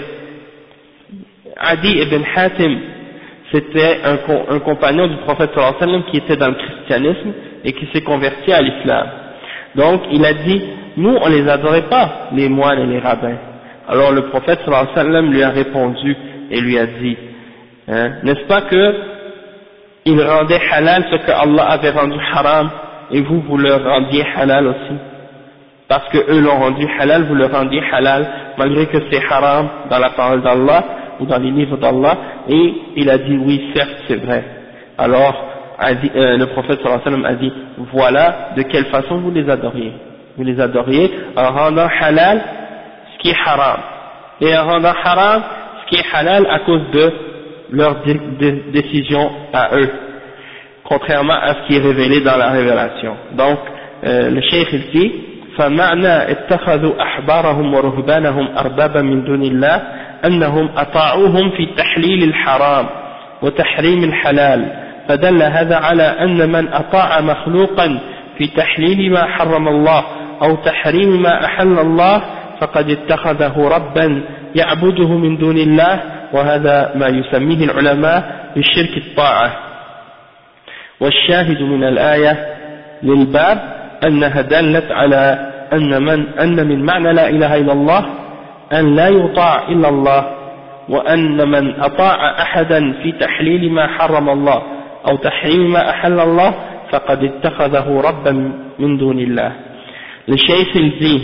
Adi ibn Hatim c'était un compagnon du prophète sallallahu alayhi wa sallam qui était dans le christianisme et qui s'est converti à l'islam. Donc il a dit, nous on les adorait pas, les moines et les rabbins. Alors le prophète sallallahu alayhi wa sallam lui a répondu et lui a dit, n'est-ce pas que il rendait halal ce que Allah avait rendu haram et vous le rendiez halal aussi? Parce que eux l'ont rendu halal, vous le rendiez halal malgré que c'est haram dans la parole d'Allah ou dans les livres d'Allah. Et il a dit oui, certes c'est vrai. Alors le prophète sallallahu alayhi wa sallam a dit, voilà de quelle façon vous les adoriez. Vous les adoriez en rendant halal ce qui est haram et en rendant haram ce qui est halal à cause de leur décision à eux, contrairement à ce qui est révélé dans la révélation. Donc le cheikh il dit فمعنى اتخذوا أحبارهم ورهبانهم أربابا من دون الله أنهم أطاعوهم في تحليل الحرام وتحريم الحلال، فدل هذا على أن من أطاع مخلوقا في تحليل ما حرم الله أو تحريم ما أحل الله فقد اتخذه ربا يعبده من دون الله وهذا ما يسميه العلماء بالشرك الطاعة. والشاهد من الآية للباب أنها دلت على أن من معنى لا إله إلا الله أن لا يطاع إلا الله، وأن من أطاع أحدا في تحليل ما حرم الله أو تحريم ما أحل الله فقد اتخذه ربا من دون الله. Le cheikh il dit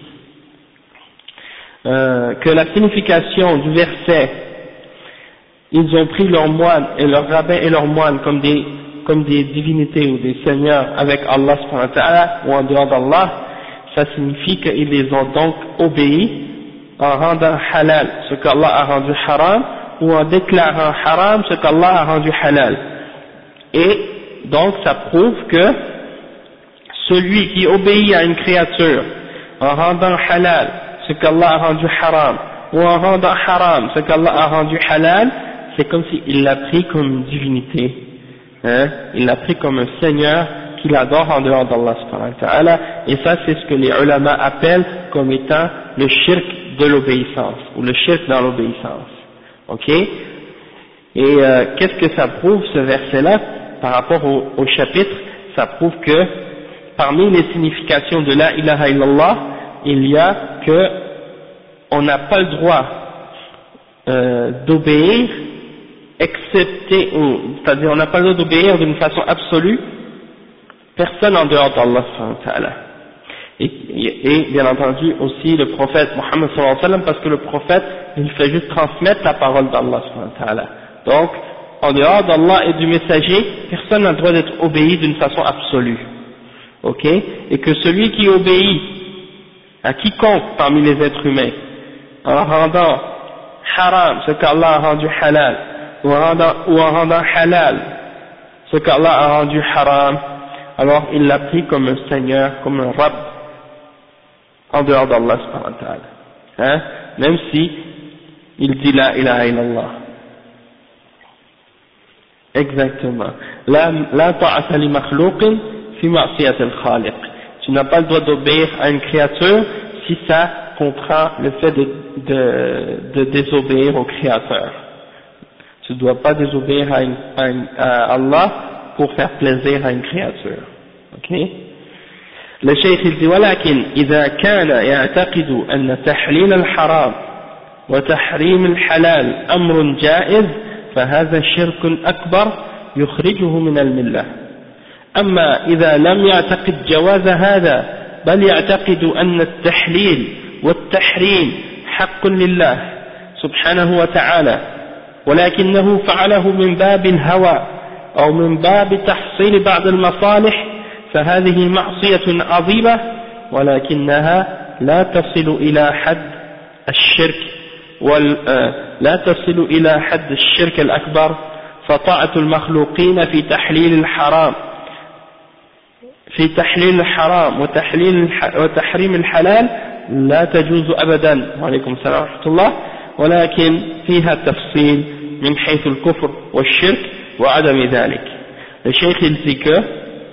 que la signification du verset, ils ont pris leurs moines et leurs rabbins et leurs moines comme des divinités ou des seigneurs avec Allah subhanahu wa ta'ala ou en dehors d'Allah, ça signifie qu'ils les ont donc obéis en rendant halal ce qu'Allah a rendu haram, ou en déclarant haram ce qu'Allah a rendu halal. Et donc ça prouve que celui qui obéit à une créature en rendant halal ce qu'Allah a rendu haram, ou en rendant haram ce qu'Allah a rendu halal, c'est comme s'il l'a pris comme une divinité, il l'a pris comme un seigneur qu'il adore en dehors d'Allah subhanahu wa ta'ala, et ça c'est ce que les ulama appellent comme étant le shirk de l'obéissance, ou le shirk dans l'obéissance. Ok? Et qu'est-ce que ça prouve ce verset-là par rapport au chapitre? Ça prouve que parmi les significations de la ilaha illallah, il y a que on n'a pas le droit d'obéir excepté, c'est-à-dire on n'a pas le droit d'obéir d'une façon absolue personne en dehors d'Allah subhanahu wa ta'ala. Et bien entendu aussi le prophète Muhammad sallallahu alayhi wa sallam, parce que le prophète il fait juste transmettre la parole d'Allah subhanahu wa ta'ala. Donc en dehors d'Allah et du messager, personne n'a le droit d'être obéi d'une façon absolue. Ok? Et que celui qui obéit à quiconque parmi les êtres humains en rendant haram ce qu'Allah a rendu halal, ou en rendant halal ce qu'Allah a rendu haram, alors il l'a pris comme un seigneur, comme un Rabb en dehors d'Allah subhanahu wa ta'ala, même si il dit la ilaha illallah. Exactement. La ta'ata li makhlouqin fi ma'siyat al-khaliq. Tu n'as pas le droit d'obéir à une créature si ça comprend le fait de désobéir au créateur. Tu ne dois pas désobéir à Allah pour faire plaisir à une créature. Ok? Le cheikh il dit ولكن إذا كان يعتقد أن تحليل الحرام وتحريم الحلال أمر جائز فهذا شرك أكبر يخرجه من الملة. أما إذا لم يعتقد جواز هذا بل يعتقد أن التحليل والتحريم حق لله سبحانه وتعالى ولكنه فعله من باب الهوى أو من باب تحصيل بعض المصالح فهذه معصية عظيمة ولكنها لا تصل إلى حد الشرك لا تصل إلى حد الشرك الأكبر. فطاعة المخلوقين في تحليل الحرام وتحريم الحلال لا تجوز أبدا وعليكم السلام ورحمة الله ولكن فيها تفصيل من حيث الكفر والشرك وعدم ذلك. Le cheikh il dit que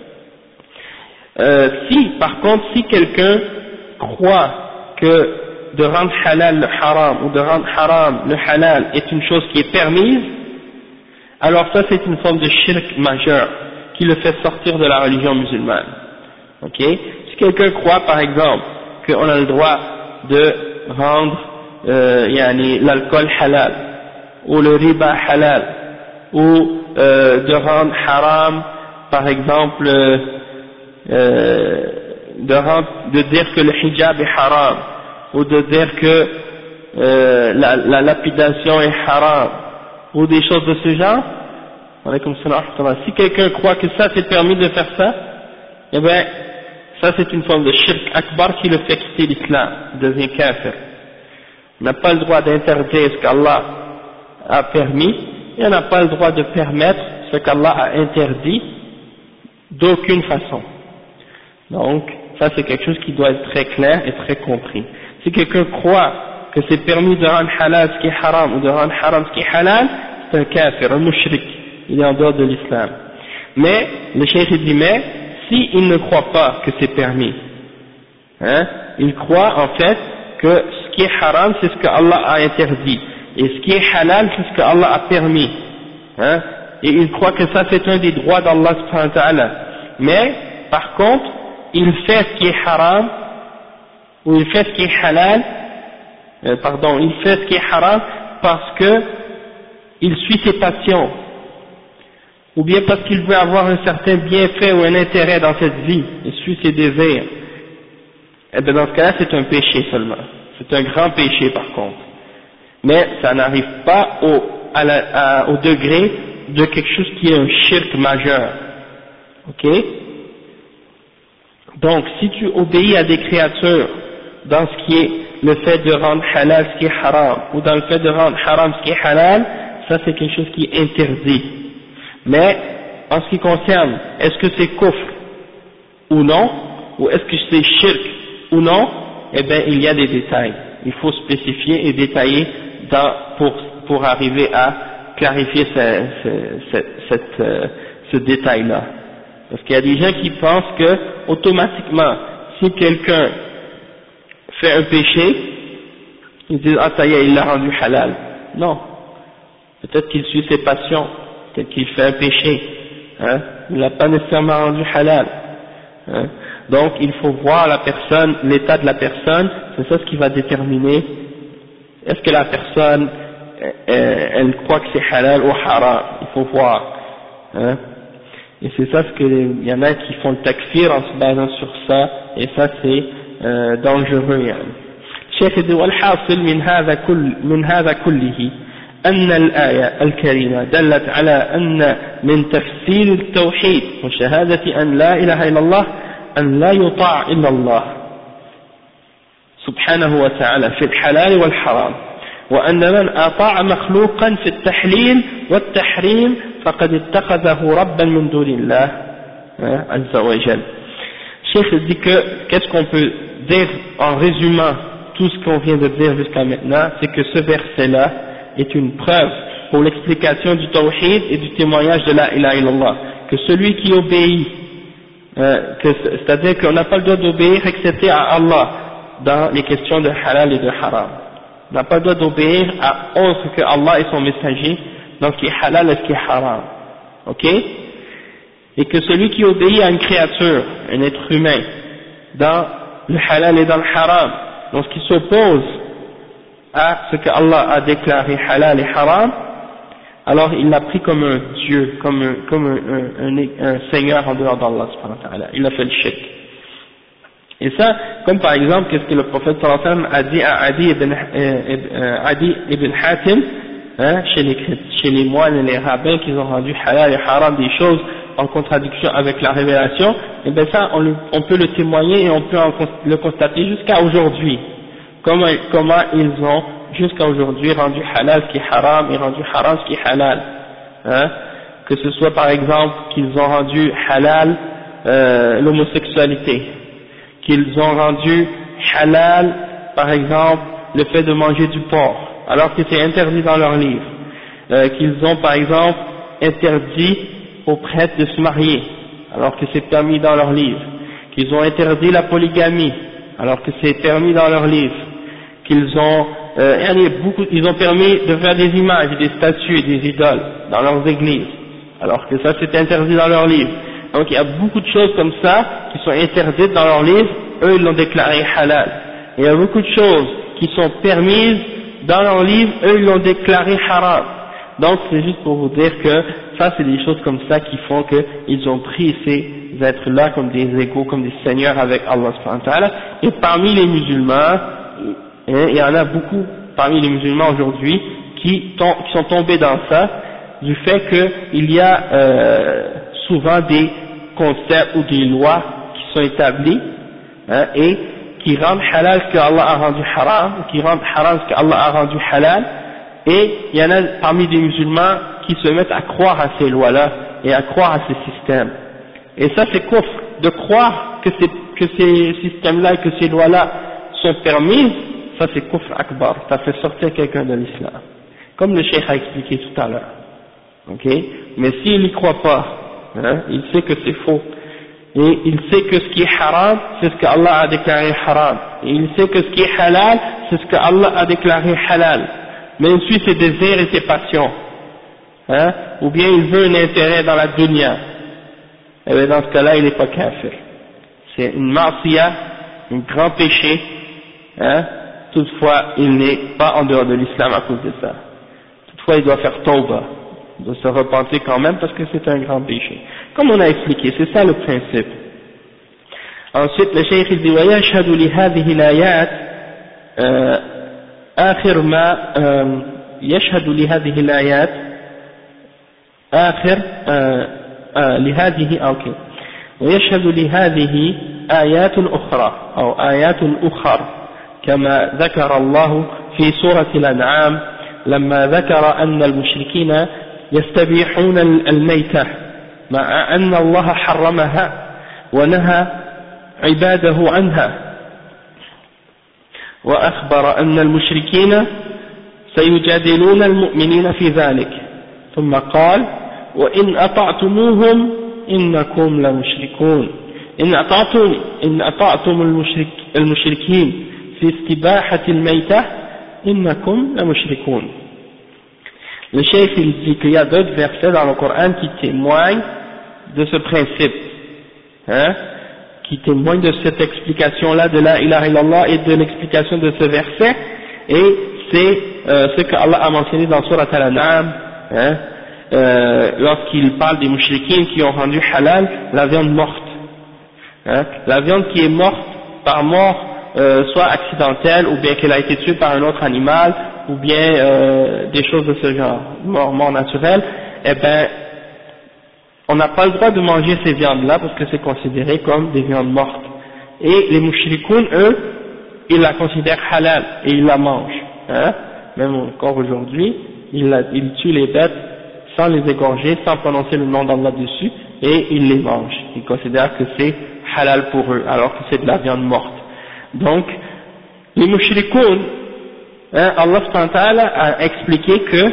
si quelqu'un croit que de rendre halal le haram ou de rendre haram le halal est une chose qui est permise, alors ça c'est une forme de shirk majeur qui le fait sortir de la religion musulmane. Ok? Si quelqu'un croit par exemple qu'on a le droit de rendre l'alcool halal ou le riba halal ou de rendre haram par exemple de dire que le hijab est haram ou de dire que la lapidation est haram ou des choses de ce genre, si quelqu'un croit que ça c'est permis de faire ça, eh bien ça c'est une forme de shirk akbar qui le fait quitter l'islam, il devient kafir. On n'a pas le droit d'interdire ce qu'Allah a permis et on n'a pas le droit de permettre ce qu'Allah a interdit d'aucune façon. Donc ça c'est quelque chose qui doit être très clair et très compris. Si quelqu'un croit que c'est permis de rendre halal ce qui est haram ou de rendre haram ce qui est halal, c'est un kafir, un mushrik, il est en dehors de l'islam. Mais le cheikh dit mais si il ne croit pas que c'est permis, il croit en fait que ce qui est haram c'est ce que Allah a interdit Et ce qui est halal, c'est ce que Allah a permis. Hein. Et il croit que ça c'est un des droits d'Allah subhanahu wa ta'ala. Mais, par contre, il fait ce qui est haram, ou il fait ce qui est halal, il fait ce qui est haram parce que il suit ses passions, ou bien parce qu'il veut avoir un certain bienfait ou un intérêt dans cette vie, il suit ses désirs. Et bien dans ce cas-là, c'est un péché seulement. C'est un grand péché par contre. Mais ça n'arrive pas au degré de quelque chose qui est un shirk majeur. Ok? Donc, si tu obéis à des créatures dans ce qui est le fait de rendre halal ce qui est haram, ou dans le fait de rendre haram ce qui est halal, ça c'est quelque chose qui est interdit. Mais, en ce qui concerne, est-ce que c'est kufr ou non, ou est-ce que c'est shirk ou non, eh bien, il y a des détails. Il faut spécifier et détailler pour arriver à clarifier ce détail-là. Parce qu'il y a des gens qui pensent que, automatiquement, si quelqu'un fait un péché, ils disent, ah, ça y est, il l'a rendu halal. Non. Peut-être qu'il suit ses passions, peut-être qu'il fait un péché, hein. Il l'a pas nécessairement rendu halal. Hein. Donc, il faut voir la personne, l'état de la personne, c'est ça ce qui va déterminer, est-ce que la personne, elle croit que c'est halal ou haram, il faut voir. Hein. Et c'est ça ce que, il y en a qui font le takfir en se basant sur ça, et ça c'est dangereux. يعني. الشيخ يقول والحاصل من هذا كله أن الآية الكريمة دلت على أن من تفسير التوحيد وشهادة أن لا إله إلا الله أن لا يطاع إلا الله سبحانه وتعالى في الحلال والحرام وأن من أطاع مخلوقا في التحليل والتحريم فقد اتخذه ربا من دون الله عز وجل. Cheikh dit que qu'est-ce qu'on peut dire en résumant tout ce qu'on vient de dire jusqu'à maintenant, c'est que ce verset-là est une preuve pour l'explication du tawhid et du témoignage de la ilaha illallah, que celui qui obéit, c'est-à-dire qu'on n'a pas le droit d'obéir excepté à Allah dans les questions de halal et de haram. On n'a pas le droit d'obéir à autre que Allah et son messager dans ce qui est halal et ce qui est haram. Ok? Et que celui qui obéit à une créature, un être humain, dans le halal et dans le haram, dans ce qui s'oppose à ce que Allah a déclaré halal et haram, alors il l'a pris comme un Dieu, comme un Seigneur en dehors d'Allah subhanahu wa ta'ala. Il a fait le shirk. Et ça, comme par exemple, qu'est-ce que le prophète sallallahu alayhi wa sallam a dit à Adi ibn Hatim, hein, chez les moines et les rabbins qui ont rendu halal et haram des choses en contradiction avec la révélation, et bien ça, on peut le témoigner et on peut le constater jusqu'à aujourd'hui. Comment ils ont jusqu'à aujourd'hui rendu halal ce qui est haram et rendu haram ce qui est halal. Hein? Que ce soit par exemple qu'ils ont rendu halal l'homosexualité, qu'ils ont rendu halal par exemple le fait de manger du porc, alors que c'est interdit dans leur livre, qu'ils ont par exemple interdit aux prêtres de se marier, alors que c'est permis dans leur livre, qu'ils ont interdit la polygamie, alors que c'est permis dans leur livre, qu'ils ont ils ont permis de faire des images, des statues et des idoles dans leurs églises, alors que ça c'est interdit dans leur livre. Donc il y a beaucoup de choses comme ça qui sont interdites dans leur livre, eux ils l'ont déclaré halal. Et il y a beaucoup de choses qui sont permises dans leur livre, eux ils l'ont déclaré haram. Donc c'est juste pour vous dire que ça c'est des choses comme ça qui font qu'ils ont pris ces êtres-là comme des égaux, comme des seigneurs avec Allah subhanahu wa ta'ala. Et parmi les musulmans, il y en a beaucoup parmi les musulmans aujourd'hui qui sont tombés dans ça, du fait qu'il y a souvent des concepts ou des lois qui sont établies, hein, et qui rendent halal ce que Allah a rendu haram, ou qui rendent haram ce que Allah a rendu halal. Et il y en a parmi les musulmans qui se mettent à croire à ces lois-là et à croire à ces systèmes. Et ça c'est kufr, de croire que ces systèmes-là et que ces lois-là sont permises, ça c'est kufr akbar, ça fait sortir quelqu'un de l'islam. Comme le cheikh a expliqué tout à l'heure. Ok? Mais s'il n'y croit pas, hein, il sait que c'est faux. Et il sait que ce qui est haram, c'est ce que Allah a déclaré haram. Et il sait que ce qui est halal, c'est ce que Allah a déclaré halal. mais il suit ses désirs et ses passions, hein, ou bien il veut un intérêt dans la dunya, et bien dans ce cas-là, il n'est pas kafir. C'est une ma'siyah, un grand péché, hein, toutefois, il n'est pas en dehors de l'islam à cause de ça. Toutefois, il doit faire tawbah, il doit se repentir quand même parce que c'est un grand péché. Comme on a expliqué, c'est ça le principe. Ensuite, le cheikh il dit ويشهد لهذه الآيات آخر ما يشهد لهذه الآيات آخر لهذه أوكي ويشهد لهذه آيات أخرى أو آيات أخر كما ذكر الله في سورة الأنعام لما ذكر أن المشركين يستبيحون الميتة مع أن الله حرمها ونهى عباده عنها وأخبر أن المشركين سيجادلون المؤمنين في ذلك ثم قال وإن أطعتموهم إنكم لمشركون إن أطعتم المشركين في استباحة الميتة إنكم لمشركون. Le cheikh il dit qu'il y a d'autres versets dans le Coran qui témoignent de ce principe, hein, qui témoignent de cette explication-là de la ilaha illallah et de l'explication de ce verset, et c'est ce qu'Allah a mentionné dans Surat Al-An'am, hein, lorsqu'il parle des mouchriquins qui ont rendu halal la viande morte, hein, la viande qui est morte par mort, soit accidentelle, ou bien qu'elle a été tuée par un autre animal, ou bien des choses de ce genre, mort naturelle, eh ben, on n'a pas le droit de manger ces viandes-là parce que c'est considéré comme des viandes mortes. Et les mouchrikoun, eux, ils la considèrent halal et ils la mangent, hein, même encore aujourd'hui, ils tuent les bêtes sans les égorger, sans prononcer le nom d'Allah dessus, et ils les mangent. Ils considèrent que c'est halal pour eux, alors que c'est de la viande morte. Donc, les mouchrikoun, hein, Allah subhanahu wa ta'ala a expliqué que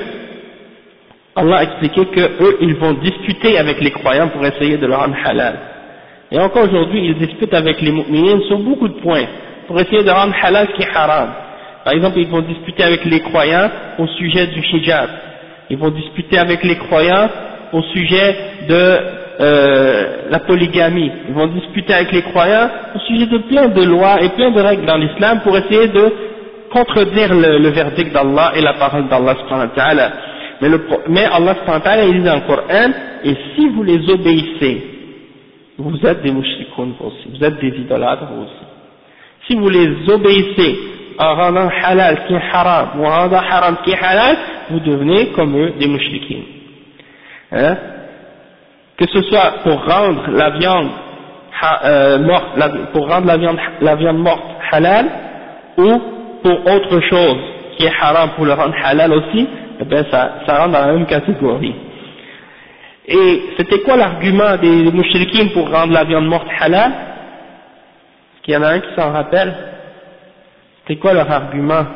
eux, ils vont discuter avec les croyants pour essayer de le rendre halal. Et encore aujourd'hui, ils discutent avec les mu'minines sur beaucoup de points, pour essayer de rendre halal ce qui est haram. Par exemple, ils vont discuter avec les croyants au sujet du hijab. Ils vont discuter avec les croyants au sujet de la polygamie. Ils vont discuter avec les croyants au sujet de plein de lois et plein de règles dans l'islam pour essayer de contredire le verdict d'Allah et la parole d'Allah subhanahu wa ta'ala. Mais Allah subhanahu wa ta'ala il dit dans le Coran, et si vous les obéissez, vous êtes des mouchrikoun aussi, vous êtes des idolâtres aussi. Si vous les obéissez en rendant halal ce qui est haram, ou en rendant haram ce qui est halal, vous devenez comme eux des mouchriquins. Hein? Que ce soit pour rendre la viande morte, pour rendre la viande morte halal, ou pour autre chose qui est haram pour le rendre halal aussi, eh bien ça rentre dans la même catégorie. Et c'était quoi l'argument des mouchriquins pour rendre la viande morte halal? Est-ce qu'il y en a un qui s'en rappelle? C'était quoi leur argument?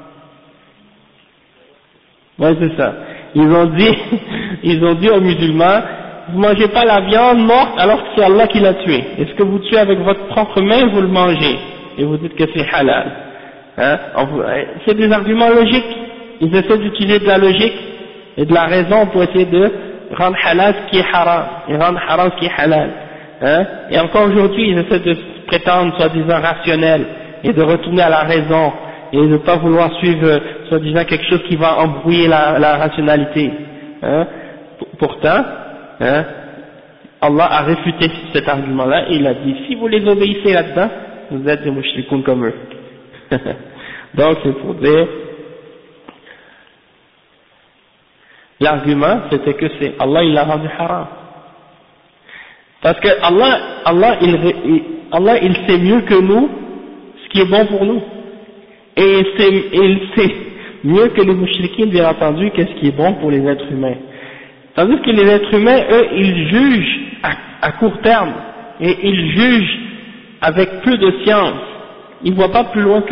Ouais, c'est ça. Ils ont dit aux musulmans, vous mangez pas la viande morte alors que c'est Allah qui l'a tué. Est-ce que vous tuez avec votre propre main, vous le mangez? Et vous dites que c'est halal. Hein? C'est des arguments logiques. Ils essaient d'utiliser de la logique et de la raison pour essayer de rendre halal ce qui est haram, et rendre haram ce qui est halal. Hein? Et encore aujourd'hui, ils essaient de se prétendre soi-disant rationnels, et de retourner à la raison, et de ne pas vouloir suivre soi-disant quelque chose qui va embrouiller la rationalité. Hein? Pourtant, hein, Allah a réfuté cet argument-là, et il a dit, si vous les obéissez là-dedans, vous êtes des mouchrikoun comme eux. Donc c'est pour dire, l'argument c'était que c'est Allah il l'a rendu haram. Parce que Allah il sait mieux que nous ce qui est bon pour nous. Et il sait mieux que les mouchrikines bien entendu qu'est-ce qui est bon pour les êtres humains. Tandis que les êtres humains, eux, ils jugent à court terme, et ils jugent avec peu de science. Ils ne voient pas plus loin que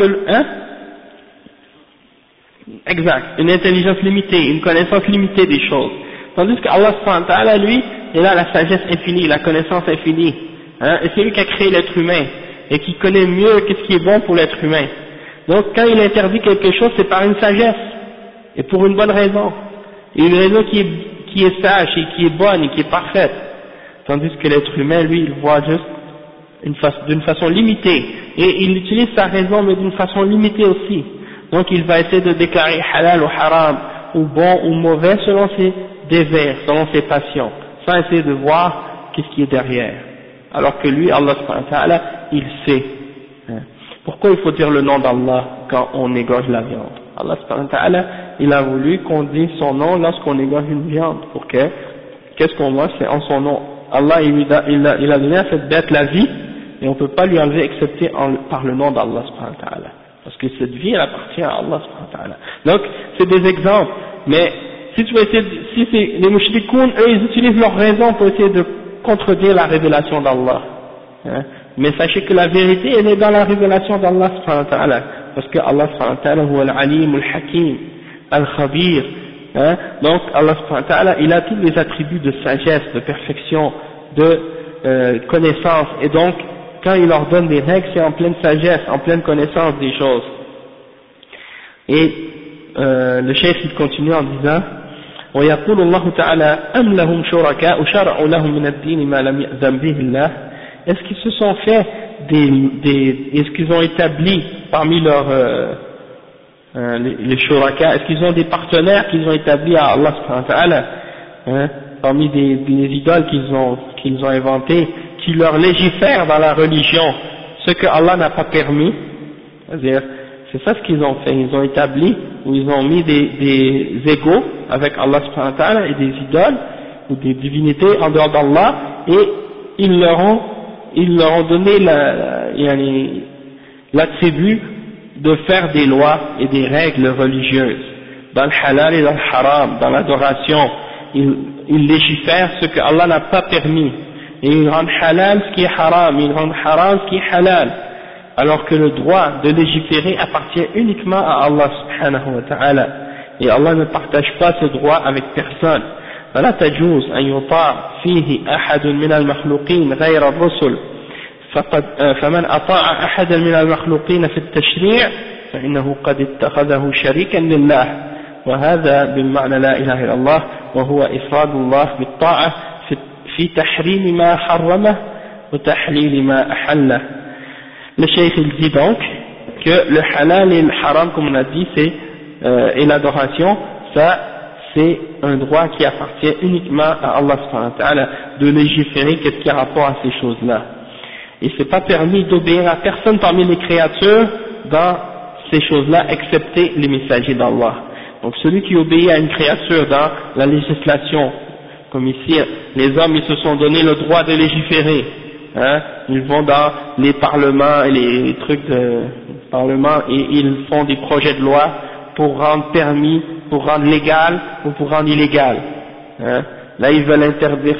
exact, une intelligence limitée, une connaissance limitée des choses. Tandis qu'Allah subhanahu wa ta'ala, lui, il a la sagesse infinie, la connaissance infinie. Hein, et c'est lui qui a créé l'être humain, et qui connaît mieux qu'est-ce qui est bon pour l'être humain. Donc quand il interdit quelque chose, c'est par une sagesse. et pour une bonne raison, et une raison qui est sage et qui est bonne et qui est parfaite, tandis que l'être humain, lui, il voit juste d'une façon limitée, et il utilise sa raison mais d'une façon limitée aussi, donc il va essayer de déclarer halal ou haram, ou bon ou mauvais selon ses désirs, selon ses passions, sans essayer de voir qu'est-ce qui est derrière, alors que lui, Allah subhanahu wa ta'ala, il sait. Pourquoi il faut dire le nom d'Allah quand on égorge la viande? Allah subhanahu wa ta'ala, il a voulu qu'on dise son nom lorsqu'on égorge une viande, pour que, qu'est-ce qu'on voit, c'est en son nom. Allah, il a donné à cette bête la vie, et on ne peut pas lui enlever excepté par le nom d'Allah subhanahu wa ta'ala. Parce que cette vie, elle appartient à Allah subhanahu wa ta'ala. Donc, c'est des exemples, mais si tu veux essayer, si c'est les mushrikoun, eux, ils utilisent leurs raisons pour essayer de contredire la révélation d'Allah. Mais sachez que la vérité, elle est dans la révélation d'Allah subhanahu wa ta'ala. Parce que Allah subhanahu wa ta'ala, huwa al-alim, al-hakim, al-khabir. Donc, Allah subhanahu wa ta'ala, il a tous les attributs de sagesse, de perfection, de connaissance. Et donc, quand il leur donne des règles, c'est en pleine sagesse, en pleine connaissance des choses. Et le chef, il continue en disant, ويقول الله تعالى أم لهم شركاء شرعوا لهم من الدين ما لم يأذن به الله. Est-ce qu'ils se sont fait est-ce qu'ils ont établi parmi leurs les shuraka, est-ce qu'ils ont des partenaires qu'ils ont établis à Allah subhanahu wa ta'ala, parmi des idoles qu'ils ont inventées, qui leur légifèrent dans la religion ce que Allah n'a pas permis, c'est-à-dire c'est ça ce qu'ils ont fait, ils ont établi ou ils ont mis des égaux avec Allah subhanahu wa ta'ala et des idoles ou des divinités en dehors d'Allah, et ils leur ont donné l'attribut de faire des lois et des règles religieuses dans le halal et dans le haram, dans l'adoration. Ils légifèrent ce que Allah n'a pas permis, et ils rendent halal ce qui est haram, ils rendent haram ce qui est halal, alors que le droit de légiférer appartient uniquement à Allah subhanahu wa ta'ala, et Allah ne partage pas ce droit avec personne. فلا تجوز أن يطاع فيه أحد من المخلوقين غير الرسل، فمن أطاع أحدا من المخلوقين في التشريع فإنه قد اتخذه شريكا لله، وهذا بمعنى لا إله إلا الله، وهو إفراد الله بالطاعة في تحريم ما حرمه وتحليل ما أحله. Le cheikh il dit donc que le halal et le haram, comme on a dit, et l'adoration, ça c'est un droit qui appartient uniquement à Allah subhanahu wa ta'ala de légiférer qu'est-ce qui a rapport à ces choses-là. Et c'est pas permis d'obéir à personne parmi les créatures dans ces choses-là, excepté les messagers d'Allah. Donc celui qui obéit à une créature dans la législation, comme ici, les hommes ils se sont donné le droit de légiférer, ils vont dans les parlements et les trucs de parlement et ils font des projets de loi pour rendre permis, pour rendre légal ou pour rendre illégal. Là ils veulent interdire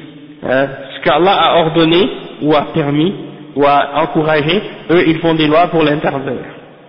ce qu'Allah a ordonné ou a permis ou a encouragé, eux ils font des lois pour l'interdire.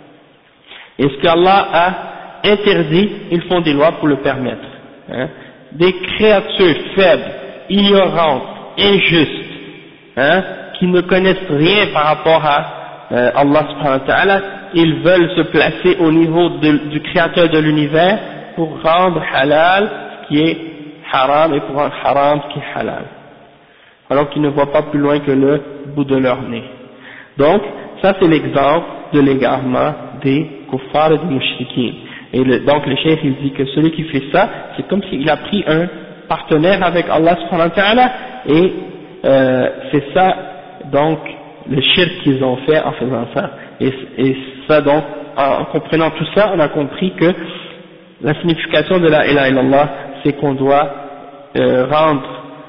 Et ce qu'Allah a interdit, ils font des lois pour le permettre. Des créatures faibles, ignorantes, injustes, qui ne connaissent rien par rapport à Allah subhanahu wa ta'ala, ils veulent se placer au niveau du créateur de l'univers pour rendre halal ce qui est haram et pour rendre haram ce qui est halal, alors qu'ils ne voient pas plus loin que le bout de leur nez. Donc ça c'est l'exemple de l'égarement des kuffars et des mushrikines. Et donc le cheikh il dit que celui qui fait ça, c'est comme s'il a pris un partenaire avec Allah subhanahu wa ta'ala, et c'est ça donc le shirk qu'ils ont fait en faisant ça. Et ça donc, en comprenant tout ça, on a compris que la signification de la ilaha illallah, c'est qu'on doit rendre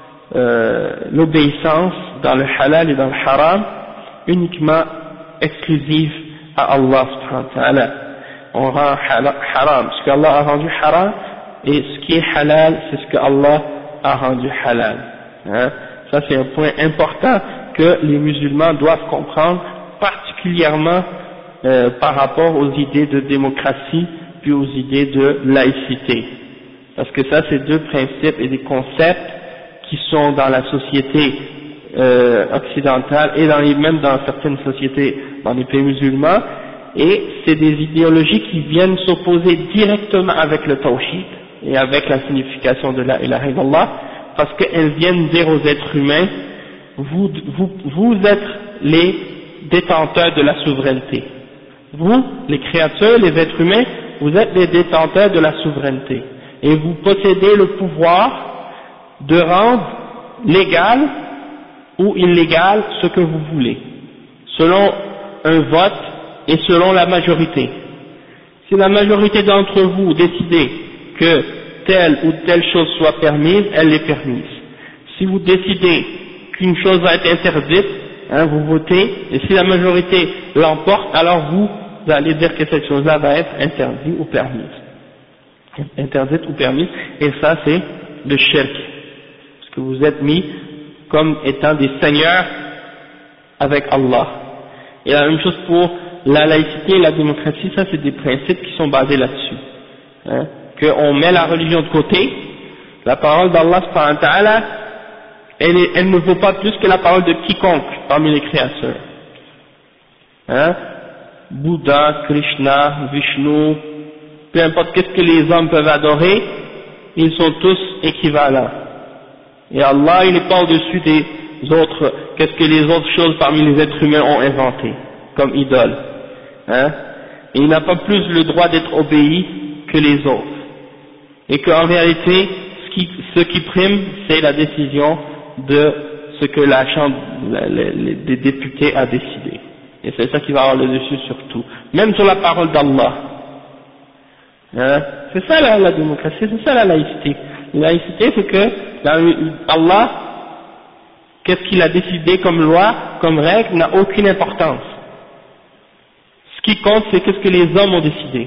l'obéissance dans le halal et dans le haram uniquement exclusive à Allah subhanahu wa ta'ala. On rend haram ce qu'Allah a rendu haram, et ce qui est halal c'est ce que Allah a rendu halal. Ça c'est un point important que les musulmans doivent comprendre, particulièrement par rapport aux idées de démocratie puis aux idées de laïcité, parce que ça c'est deux principes et des concepts qui sont dans la société occidentale et même dans certaines sociétés dans les pays musulmans, et c'est des idéologies qui viennent s'opposer directement avec le tawhid et avec la signification de la ilaha illallah, parce qu'elles viennent dire aux êtres humains, vous êtes les détenteurs de la souveraineté. Vous, les créatures, les êtres humains, vous êtes les détenteurs de la souveraineté. Et vous possédez le pouvoir de rendre légal ou illégal ce que vous voulez, selon un vote et selon la majorité. Si la majorité d'entre vous décidez que telle ou telle chose soit permise, elle est permise. Si vous décidez qu'une chose va être interdite, vous votez, et si la majorité l'emporte, alors vous allez dire que cette chose-là va être interdite ou permise. Interdite ou permise, et ça c'est le shirk. Parce que vous êtes mis comme étant des seigneurs avec Allah. Et la même chose pour la laïcité et la démocratie, ça c'est des principes qui sont basés là-dessus. Qu'on met la religion de côté, la parole d'Allah subhanahu wa ta'ala, elle ne vaut pas plus que la parole de quiconque parmi les créatures. Bouddha, Krishna, Vishnu, peu importe qu'est-ce que les hommes peuvent adorer, ils sont tous équivalents. Et Allah, il n'est pas au-dessus des autres, qu'est-ce que les autres choses parmi les êtres humains ont inventé, comme idoles. Et il n'a pas plus le droit d'être obéi que les autres. Et qu'en réalité, ce qui prime, c'est la décision de ce que la Chambre des députés a décidé. Et c'est ça qui va avoir le dessus sur tout. Même sur la parole d'Allah. C'est ça la démocratie, c'est ça la laïcité. La laïcité, c'est que Allah, qu'est-ce qu'il a décidé comme loi, comme règle, n'a aucune importance. Ce qui compte, c'est qu'est-ce que les hommes ont décidé.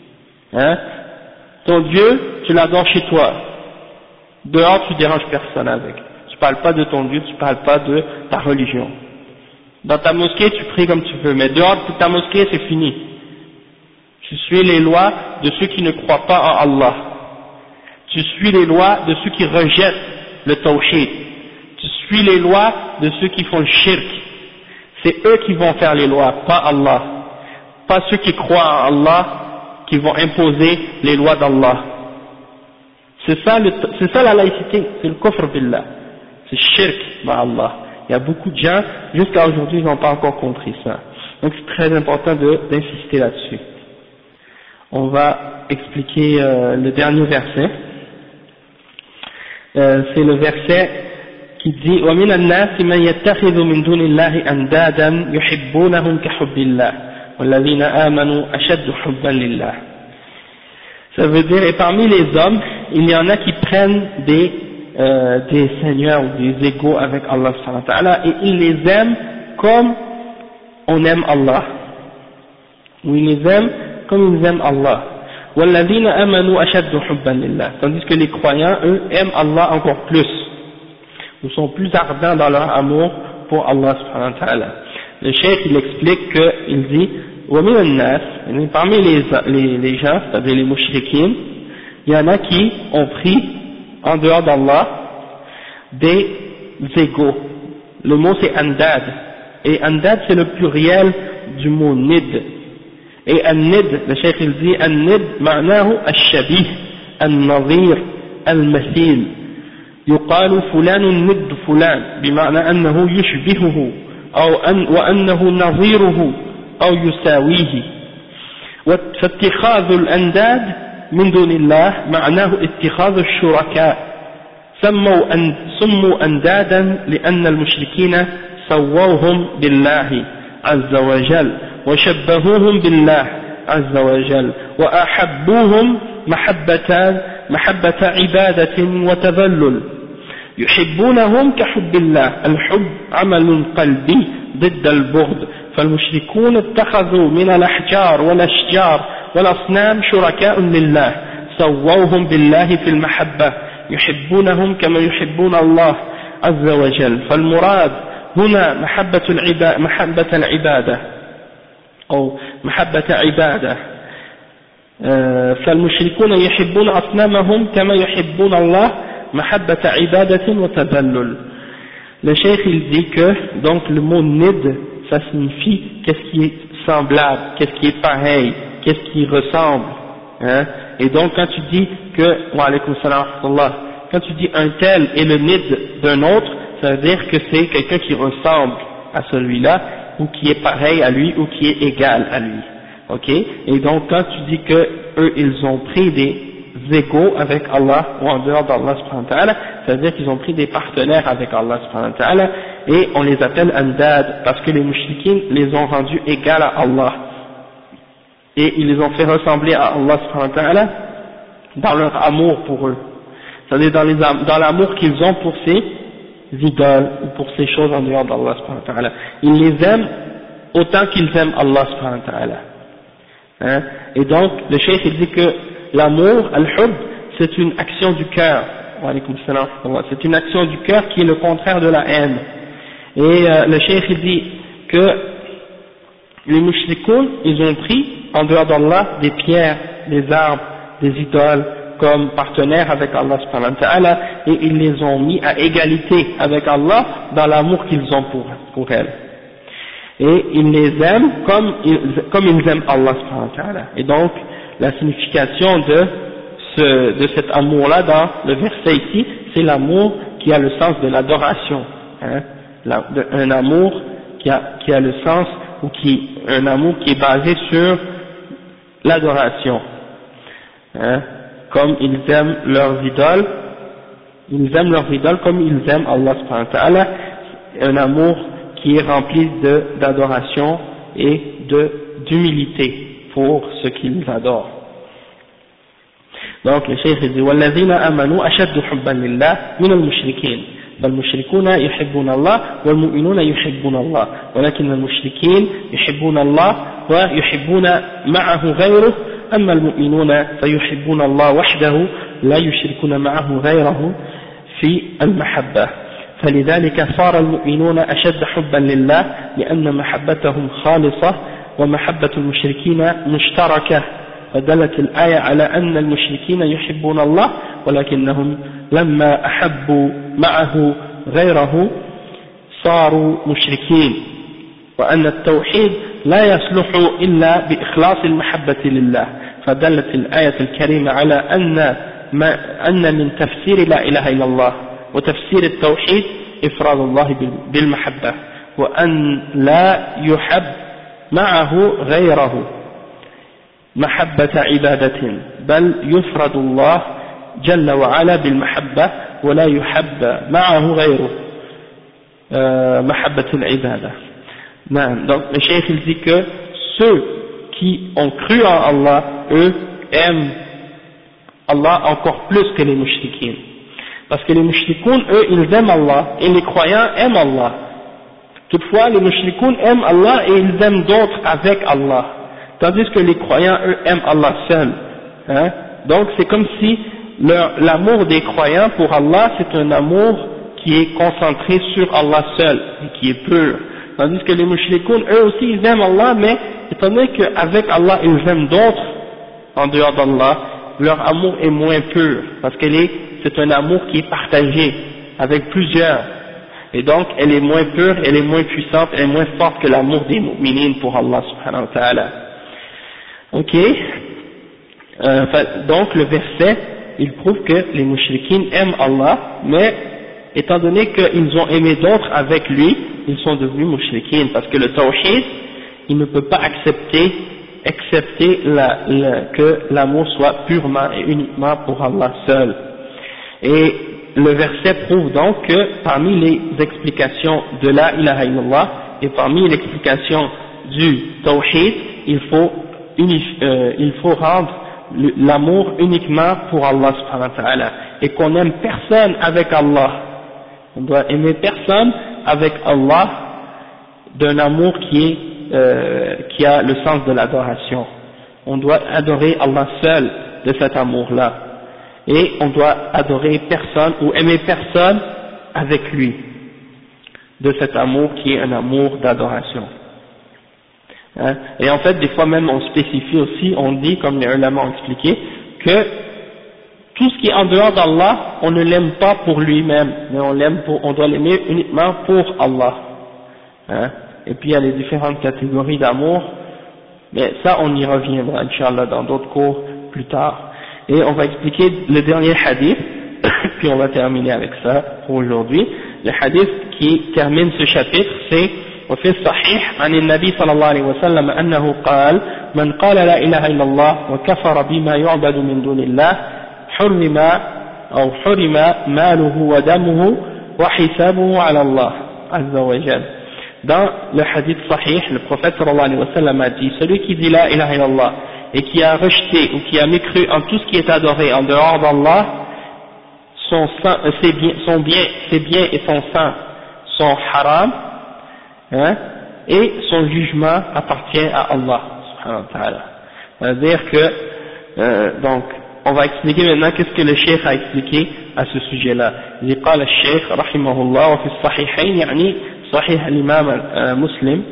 Ton Dieu, tu l'adores chez toi. Dehors, tu déranges personne avec. Tu parles pas de ton Dieu, tu parles pas de ta religion. Dans ta mosquée, tu pries comme tu veux, mais dehors de ta mosquée, c'est fini. Tu suis les lois de ceux qui ne croient pas en Allah. Tu suis les lois de ceux qui rejettent le tawhid. Tu suis les lois de ceux qui font le shirk. C'est eux qui vont faire les lois, pas Allah. Pas ceux qui croient en Allah qui vont imposer les lois d'Allah. C'est ça la laïcité, c'est le kufr billah. C'est shirk par Allah. Il y a beaucoup de gens, jusqu'à aujourd'hui, ils n'ont pas encore compris ça. Donc c'est très important d'insister là-dessus. On va expliquer le dernier verset. C'est le verset qui dit وَمِنَ النَّاسِ مَنْ يَتَّخِذُ مِنْ دُونِ اللَّهِ أَنْدَادًا يُحِبُّونَهُمْ كَحُبِّ اللَّهِ وَالَّذِينَ آمَنُوا أَشَدُّ حُبًّا لِلَّهِ. Ça veut dire, et parmi les hommes, il y en a qui prennent des seigneurs ou des égaux avec Allah subhanahu wa ta'ala, et ils les aiment comme on aime Allah. Ou ils les aiment comme ils aiment Allah. وَالَّذِينَ آمَنُوا أَشَدُّ حُبًّا لِلَّهِ. Tandis que les croyants, eux, aiment Allah encore plus. Ils sont plus ardents dans leur amour pour Allah subhanahu wa ta'ala. Le cheikh, il explique qu'il dit وَمِنَ النَّاسِ, parmi les gens, c'est-à-dire les mushrikines, il y en a qui ont pris en dehors d'Allah des égaux. Le mot c'est andad, et andad c'est le pluriel du mot nid. Et an-nid, le cheikh il dit an-nid ma'nahu al-shabih, al-nazir, al-mathil. يقال فلان ند فلان بمعنى أنه يشبهه وأنه نظيره أو يساويه. فاتخاذ الأنداد من دون الله معناه اتخاذ الشركاء. سموا أندادا لأن المشركين سووهم بالله عز وجل وشبهوهم بالله عز وجل وأحبوهم محبة عبادة وتذلل. يحبونهم كحب الله. الحب عمل قلبي ضد البغض. فالمشركون اتخذوا من الأحجار والأشجار والأصنام شركاء لله سووهم بالله في المحبة يحبونهم كما يحبون الله عز وجل. فالمراد هنا محبة العبادة أو محبة عبادة. فالمشركون يحبون أصنامهم كما يحبون الله محبة عبادة وتذلل. Le cheikh il dit que donc le mot nid ça signifie qu'est-ce qui est semblable, qu'est-ce qui est pareil, qu'est-ce qui ressemble, hein. Et donc quand tu dis que, wa alaykoum salam wa rahmatullah, quand tu dis un tel est le nid d'un autre, ça veut dire que c'est quelqu'un qui ressemble à celui-là, ou qui est pareil à lui, ou qui est égal à lui, ok. Et donc quand tu dis que eux ils ont pris des égaux avec Allah ou en dehors d'Allah subhanahu wa ta'ala, ça veut dire qu'ils ont pris des partenaires avec Allah subhanahu wa ta'ala, et on les appelle andad parce que les mouchriquins les ont rendus égales à Allah et ils les ont fait ressembler à Allah subhanahu wa ta'ala dans leur amour pour eux, c'est-à-dire dans l'amour qu'ils ont pour ces idoles ou pour ces choses en dehors d'Allah subhanahu wa ta'ala. Ils les aiment autant qu'ils aiment Allah subhanahu wa ta'ala, hein. Et donc le cheikh il dit que l'amour, al-hub, c'est une action du cœur. C'est une action du cœur qui est le contraire de la haine. Et le cheikh il dit que les mushrikoun, ils ont pris en dehors d'Allah des pierres, des arbres, des idoles comme partenaires avec Allah subhanahu wa ta'ala, et ils les ont mis à égalité avec Allah dans l'amour qu'ils ont pour elles. Et ils les aiment comme ils aiment Allah subhanahu wa ta'ala. Et donc la signification de cet amour-là dans le verset ici, c'est l'amour qui a le sens de l'adoration, hein, un amour qui a le sens, ou un amour qui est basé sur l'adoration, hein, comme ils aiment leurs idoles comme ils aiment Allah subhanahu wa ta'ala, un amour qui est rempli d'adoration et d'humilité pour ce qu'ils adorent. Donc le cheikh dit وَالَّذِينَ آمَنُوا أَشَدُّ حُبًّا لِلَّهِ مِنَ الْمُشْرِكِينَ فالمشركون يحبون الله والمؤمنون يحبون الله ولكن المشركين يحبون الله ويحبون معه غيره أما المؤمنون فيحبون الله وحده لا يشركون معه غيره في المحبة فلذلك صار المؤمنون أشد حبا لله لأن محبتهم خالصة ومحبة المشركين مشتركة فدلت الآية على أن المشركين يحبون الله ولكنهم لما أحبوا معه غيره صاروا مشركين وأن التوحيد لا يصلح إلا بإخلاص المحبة لله فدلت الآية الكريمة على أن من تفسير لا إله إلا الله وتفسير التوحيد إفراد الله بالمحبة وأن لا يحب معه غيره محبة عبادة بل يفرد الله جل وعلا بالمحبة ولا يحب معه غيره محبة العبادة. Donc le cheikh il dit que ceux qui ont cru en Allah, eux aiment Allah encore plus que les mushrikines, parce que les mushrikoun eux ils aiment Allah et les croyants aiment Allah. Toutefois les mushrikoun aiment Allah et ils aiment d'autres avec Allah, tandis que les croyants eux aiment Allah seul, hein? Donc c'est comme si l'amour des croyants pour Allah c'est un amour qui est concentré sur Allah seul et qui est pur, tandis que les mushrikoun eux aussi ils aiment Allah, mais étant donné qu'avec Allah ils aiment d'autres en dehors d'Allah, leur amour est moins pur, parce c'est un amour qui est partagé avec plusieurs, et donc elle est moins pure, elle est moins puissante, elle est moins forte que l'amour des mu'minines pour Allah subhanahu wa ta'ala. Ok, donc le verset il prouve que les mushrikines aiment Allah, mais étant donné qu'ils ont aimé d'autres avec lui, ils sont devenus mushrikines, parce que le tawhid il ne peut pas accepter que l'amour soit purement et uniquement pour Allah seul. Et le verset prouve donc que parmi les explications de la ilaha illallah et parmi l'explication du tawhid, il faut rendre l'amour uniquement pour Allah subhanahu wa ta'ala, et qu'on n'aime personne avec Allah. On doit aimer personne avec Allah d'un amour qui a le sens de l'adoration. On doit adorer Allah seul de cet amour-là, et on doit adorer personne ou aimer personne avec lui de cet amour qui est un amour d'adoration. Hein? Et en fait, des fois même on spécifie aussi, on dit, comme les ulama ont expliqué, que tout ce qui est en dehors d'Allah, on ne l'aime pas pour lui-même, mais on doit l'aimer uniquement pour Allah. Hein? Et puis il y a les différentes catégories d'amour Mais ça, on y reviendra, Inch'Allah, dans d'autres cours plus tard. Et on va expliquer le dernier hadith, puis on va terminer avec ça pour aujourd'hui. Le hadith qui termine ce chapitre, c'est وفي الصحيح عن النبي صلى الله عليه وسلم أنه قال من قال لا إله إلا الله وكفر بما يعبد من دون الله حرم ماله ودمه وحسابه على الله عز وجل. Dans le hadith sahih, le prophète sallallahu alayhi wa sallam a dit, celui qui dit la ilaha illallah et qui a rejeté ou qui a mécru en tout ce qui est adoré en dehors d'Allah, ses biens et son sang sont haram, hein, et son jugement appartient à Allah subhanahu wa ta'ala. C'est-à-dire que donc on va expliquer maintenant qu'est-ce que le cheikh a expliqué à ce sujet-là. Il dit قال الشيخ رحمه الله وفي الصحيحين يعني صحيح الإمام مسلم.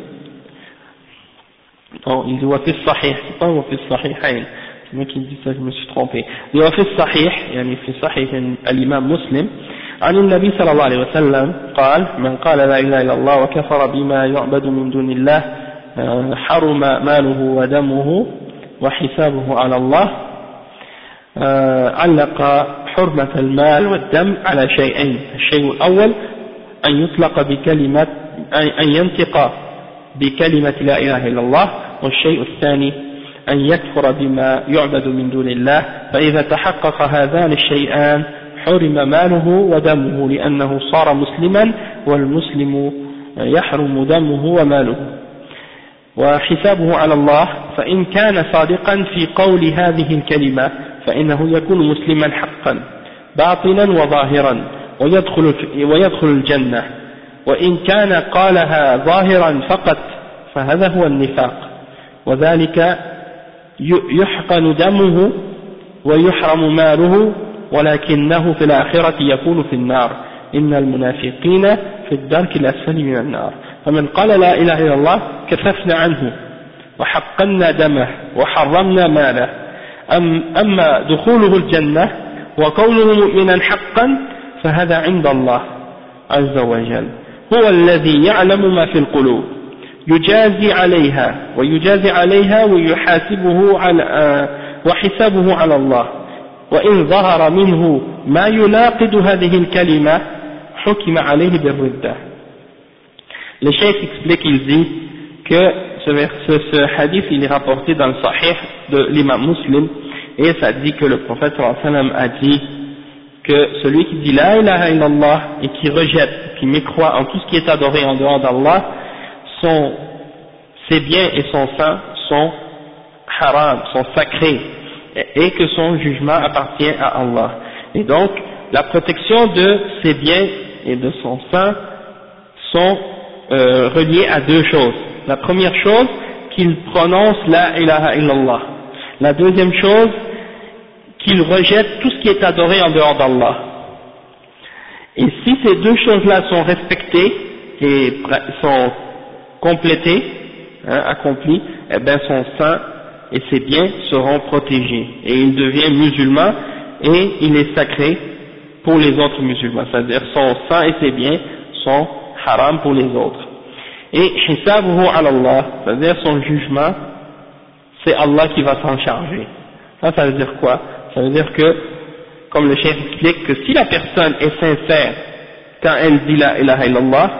Non, il dit وفي الصحيح, c'est pas وفي الصحيحين. C'est moi qui dis ça, je me suis trompé. Il dit وفي الصحيح يعني في صحيح الإمام مسلم عن النبي صلى الله عليه وسلم قال من قال لا إله إلا الله وكفر بما يعبد من دون الله حرم ماله ودمه وحسابه على الله. علق حرمة المال والدم على شيئين. الشيء الأول أن يطلق بكلمة أن ينطق بكلمة لا إله إلا الله، والشيء الثاني أن يكفر بما يعبد من دون الله، فإذا تحقق هذان الشيئان حرم ماله ودمه لأنه صار مسلما والمسلم يحرم دمه وماله وحسابه على الله. فإن كان صادقا في قول هذه الكلمة فإنه يكون مسلما حقا باطنا وظاهرا ويدخل الجنة، وإن كان قالها ظاهرا فقط فهذا هو النفاق، وذلك يحقن دمه ويحرم ماله ولكنه في الآخرة يكون في النار. إن المنافقين في الدرك الأسفل من النار. فمن قال لا إله إلا الله كففنا عنه وحقنا دمه وحرمنا ماله. أما دخوله الجنة وكونه مؤمنا حقا فهذا عند الله عز وجل، هو الذي يعلم ما في القلوب يجازي عليها وحسابه على الله. وإن ظهر منه ما يناقض هذه الكلمة حكم عليه بالردة. Le cheikh explique, il dit que ce hadith il est rapporté dans le sahih de l'imam Muslim, et ça dit que le prophète sallallahu alayhi wa sallam a dit que celui qui dit la ilaha illallah et qui rejette, qui mécroit en tout ce qui est adoré en dehors d'Allah, ses biens et son sang sont haram, sont sacrés, et que son jugement appartient à Allah. Et donc la protection de ses biens et de son sang sont reliées à deux choses. La première chose, qu'il prononce la ilaha illallah. La deuxième chose, qu'il rejette tout ce qui est adoré en dehors d'Allah. Et si ces deux choses-là sont respectées et sont complétées, accomplies, eh bien son sang et ses biens seront protégés, et il devient musulman et il est sacré pour les autres musulmans, c'est-à-dire son sang et ses biens sont haram pour les autres. Et hisabuhu ala Allah, c'est-à-dire son jugement, c'est Allah qui va s'en charger. Ça veut dire quoi? Ça veut dire que, comme le cheikh explique, que si la personne est sincère quand elle dit la ilaha illallah,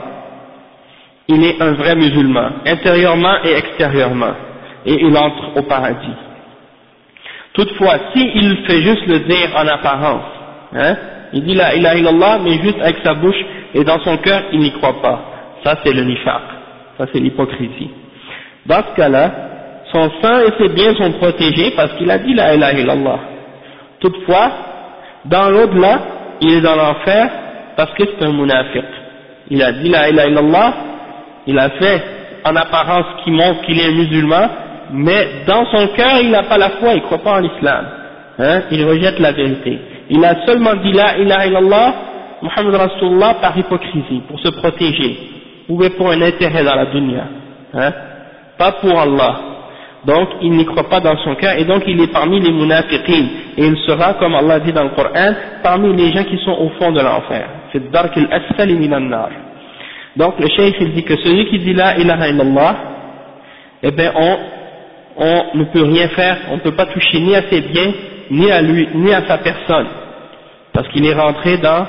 il est un vrai musulman, intérieurement et extérieurement, et il entre au paradis. Toutefois, s'il fait juste le dire en apparence, il dit la ilaha illallah, mais juste avec sa bouche, et dans son cœur, il n'y croit pas. Ça, c'est le nifaq. Ça, c'est l'hypocrisie. Dans ce cas-là, son sang et ses biens sont protégés parce qu'il a dit la ilaha illallah. Toutefois, dans l'au-delà, il est dans l'enfer parce que c'est un munafiq. Il a dit la ilaha illallah, il a fait en apparence qui montre qu'il est musulman, mais dans son cœur, il n'a pas la foi, il ne croit pas en l'islam. Il rejette la vérité. Il a seulement dit la ilaha illallah, Muhammad Rasulullah, par hypocrisie, pour se protéger, ou pour un intérêt dans la dunya, pas pour Allah. Donc il n'y croit pas dans son cœur, et donc il est parmi les munafiqin, et il sera, comme Allah dit dans le Coran, parmi les gens qui sont au fond de l'enfer. C'est dark al-asfali minan nar. Donc le cheikh il dit que celui qui dit la ilaha illallah, eh bien on ne peut rien faire, on ne peut pas toucher ni à ses biens, ni à lui, ni à sa personne, parce qu'il est rentré dans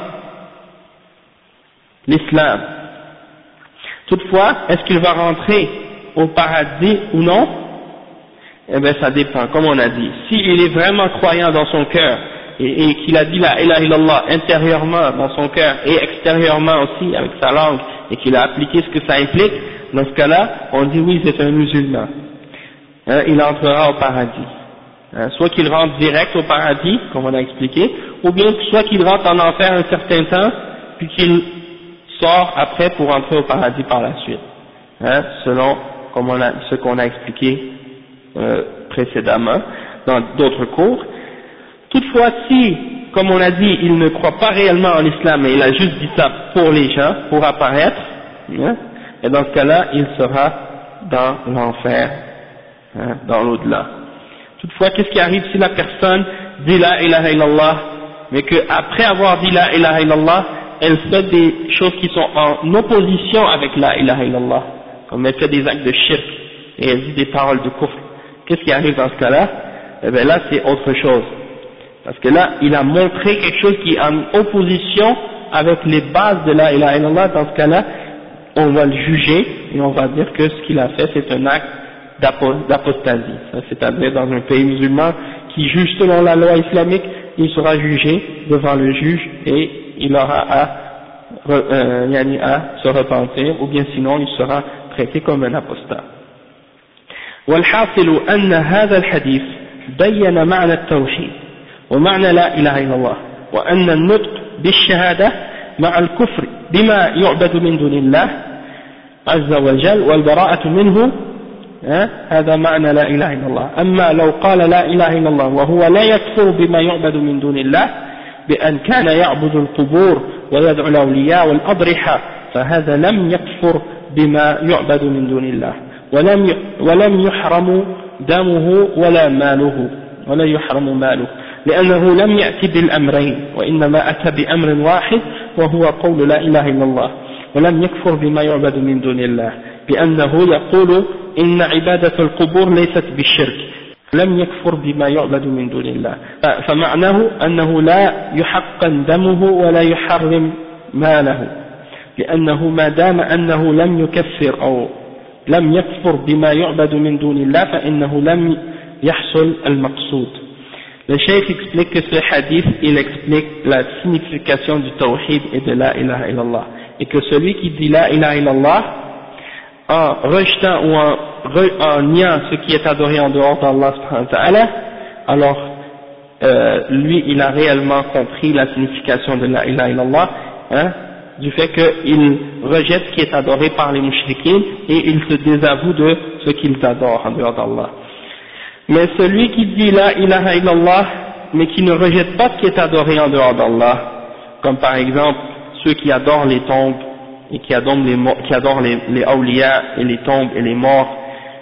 l'islam. Toutefois, est-ce qu'il va rentrer au paradis ou non? Eh bien, ça dépend, comme on a dit. S'il est vraiment croyant dans son cœur, et qu'il a dit la ilaha illallah intérieurement dans son cœur, et extérieurement aussi avec sa langue, et qu'il a appliqué ce que ça implique, dans ce cas-là, on dit oui, c'est un musulman. Il entrera au paradis. Soit qu'il rentre direct au paradis, comme on a expliqué, ou bien soit qu'il rentre en enfer un certain temps, puis qu'il sort après pour entrer au paradis par la suite. Selon ce qu'on a expliqué précédemment dans d'autres cours. Toutefois, si, comme on a dit, il ne croit pas réellement en l'islam, mais il a juste dit ça pour les gens, pour apparaître, et dans ce cas-là, il sera dans l'enfer, dans l'au-delà. Toutefois, qu'est-ce qui arrive si la personne dit la ilaha illallah, mais qu'après avoir dit la ilaha illallah, elle fait des choses qui sont en opposition avec la ilaha illallah, comme elle fait des actes de shirk, et elle dit des paroles de kufr. Qu'est-ce qui arrive dans ce cas-là? Eh bien là, c'est autre chose. Parce que là, il a montré quelque chose qui est en opposition avec les bases de la ilaha illallah. Dans ce cas-là, on va le juger et on va dire que ce qu'il a fait, c'est un acte d'apostasie. C'est-à-dire dans un pays musulman qui juge selon la loi islamique, il sera jugé devant le juge et il aura à se repentir, ou bien sinon il sera traité comme un apostat. والحاصل أن هذا الحديث بين معنى التوحيد ومعنى لا إله إلا الله وأن النطق بالشهادة مع الكفر بما يعبد من دون الله عز وجل والبراءة منه هذا معنى لا إله إلا الله. أما لو قال لا إله إلا الله وهو لا يكفر بما يعبد من دون الله بأن كان يعبد القبور ويدعو الأولياء والأضرحة فهذا لم يكفر بما يعبد من دون الله ولم يحرم دمه ولا يحرم ماله لأنه لم يأتي بالأمرين وإنما أتى بأمر واحد وهو قول لا إله إلا الله ولم يكفر بما يعبد من دون الله بأنه يقول إن عبادة القبور ليست بالشرك لم يكفر بما يعبد من دون الله فمعناه أنه لا يحقن دمه ولا يحرم ماله لأنه ما دام أنه لم يكفر أو لم يكفر بما يعبد من دون الله فإنه لم يحصل المقصود. Le cheikh explique que ce hadith, il explique la signification du tawhid et de la ilaha illallah. Et que celui qui dit la ilaha illallah, en rejetant ou en niant ce qui est adoré en dehors d'Allah subhanahu wa ta'ala, alors lui il a réellement compris la signification de la ilaha illallah, du fait qu'il rejette ce qui est adoré par les mushrikines et il se désavoue de ce qu'ils adorent en dehors d'Allah. Mais celui qui dit la ilaha illallah, mais qui ne rejette pas ce qui est adoré en dehors d'Allah, comme par exemple ceux qui adorent les tombes et qui adorent les awliya et les tombes et les morts,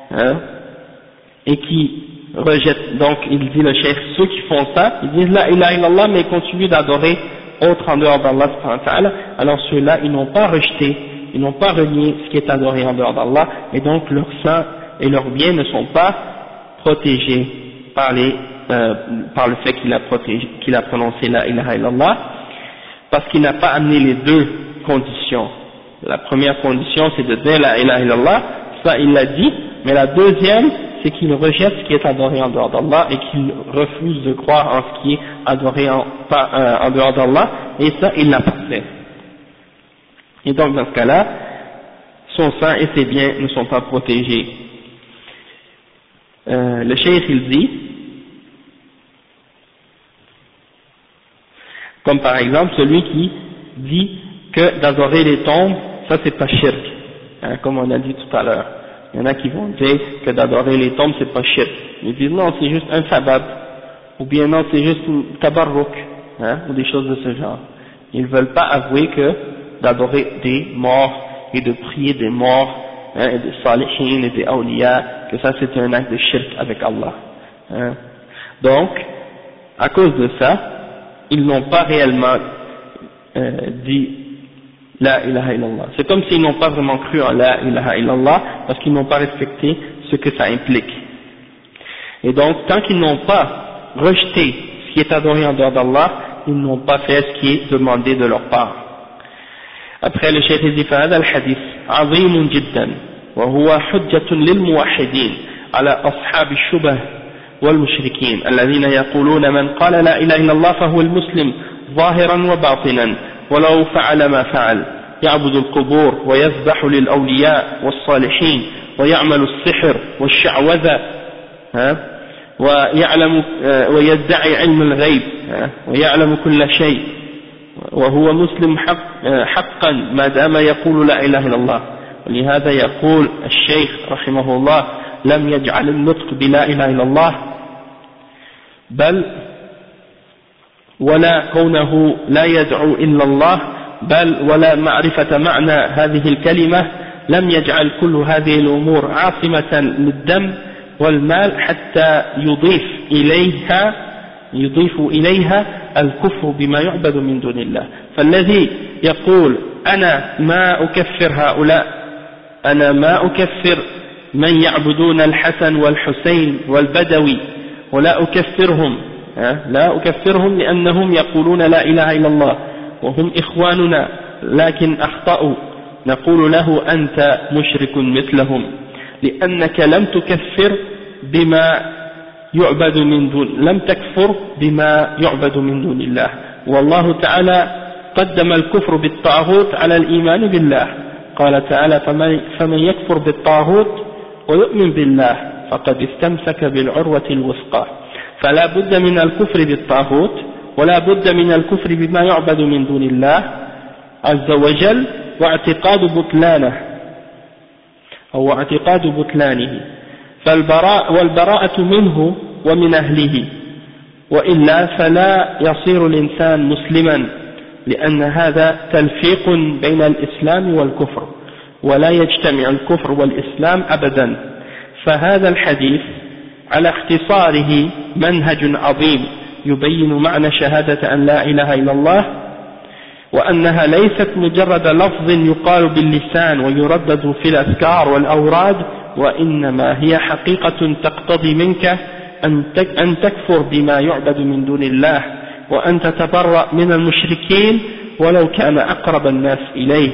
et qui rejettent, donc il dit le cheikh, ceux qui font ça, ils disent la ilaha illallah mais ils continuent d'adorer autre en dehors d'Allah subhanahu wa ta'ala, alors ceux-là ils n'ont pas rejeté, ils n'ont pas renié ce qui est adoré en dehors d'Allah, et donc leur sang et leurs biens ne sont pas protégés par le fait qu'il a prononcé la ilaha illallah, parce qu'il n'a pas amené les deux conditions. La première condition c'est de dire la ilaha illallah, ça il l'a dit, mais la deuxième c'est qu'il rejette ce qui est adoré en dehors d'Allah et qu'il refuse de croire en ce qui est adoré en dehors d'Allah, et ça il l'a pas fait. Et donc dans ce cas-là, son sang et ses biens ne sont pas protégés. Le cheikh il dit, comme par exemple celui qui dit que d'adorer les tombes, ça c'est pas shirk, comme on a dit tout à l'heure. Il y en a qui vont dire que d'adorer les tombes c'est pas shirk. Ils disent non, c'est juste un sabab, ou bien non, c'est juste un tabarruk, ou des choses de ce genre. Ils ne veulent pas avouer que d'adorer des morts et de prier des morts, et des salihin et des awliya, que ça c'est un acte de shirk avec Allah. Donc, à cause de ça, ils n'ont pas réellement dit la ilaha illallah. C'est comme s'ils n'ont pas vraiment cru en la ilaha illallah, parce qu'ils n'ont pas respecté ce que ça implique. Et donc, tant qu'ils n'ont pas rejeté ce qui est adoré en dehors d'Allah, ils n'ont pas fait ce qui est demandé de leur part. Après le Cheikh dit فهذا الحديث عظيم جدا وهو حجة للموحدين على أصحاب الشبه والمشركين الذين يقولون من قال لا إله إلا الله فهو المسلم ظاهرا وباطنا ولو فعل ما فعل يعبد القبور ويذبح للأولياء والصالحين ويعمل السحر والشعوذة ويعلم ويدعي علم الغيب ويعلم كل شيء وهو مسلم حقا ما دام يقول لا إله إلا الله. ولهذا يقول الشيخ رحمه الله لم يجعل النطق بلا إله إلا الله بل ولا كونه لا يدعو إلا الله بل ولا معرفة معنى هذه الكلمة لم يجعل كل هذه الأمور عاصمة للدم والمال حتى يضيف إليها الكفر بما يعبد من دون الله. فالذي يقول أنا ما أكفر هؤلاء، أنا ما أكفر من يعبدون الحسن والحسين والبدوي ولا أكفرهم، لا أكفرهم لأنهم يقولون لا إله إلا الله وهم إخواننا لكن أخطأوا، نقول له أنت مشرك مثلهم لأنك لم تكفر بما يعبد من دون، لم تكفر بما يعبد من دون الله. والله تعالى قدم الكفر بالطاغوت على الإيمان بالله، قال تعالى فمن يكفر بالطاغوت ويؤمن بالله فقد استمسك بالعروة الوثقى. فلا بد من الكفر بالطاغوت ولا بد من الكفر بما يعبد من دون الله عز وجل واعتقاد بطلانه أو اعتقاد بطلانه، والبراءة منه ومن أهله، وإلا فلا يصير الإنسان مسلما، لأن هذا تلفيق بين الإسلام والكفر ولا يجتمع الكفر والإسلام أبدا. فهذا الحديث على اختصاره منهج عظيم يبين معنى شهادة أن لا إله إلا الله، وأنها ليست مجرد لفظ يقال باللسان ويردد في الأذكار والأوراد، وإنما هي حقيقة تقتضي منك أن تكفر بما يعبد من دون الله وأن تتبرأ من المشركين ولو كان أقرب الناس إليه،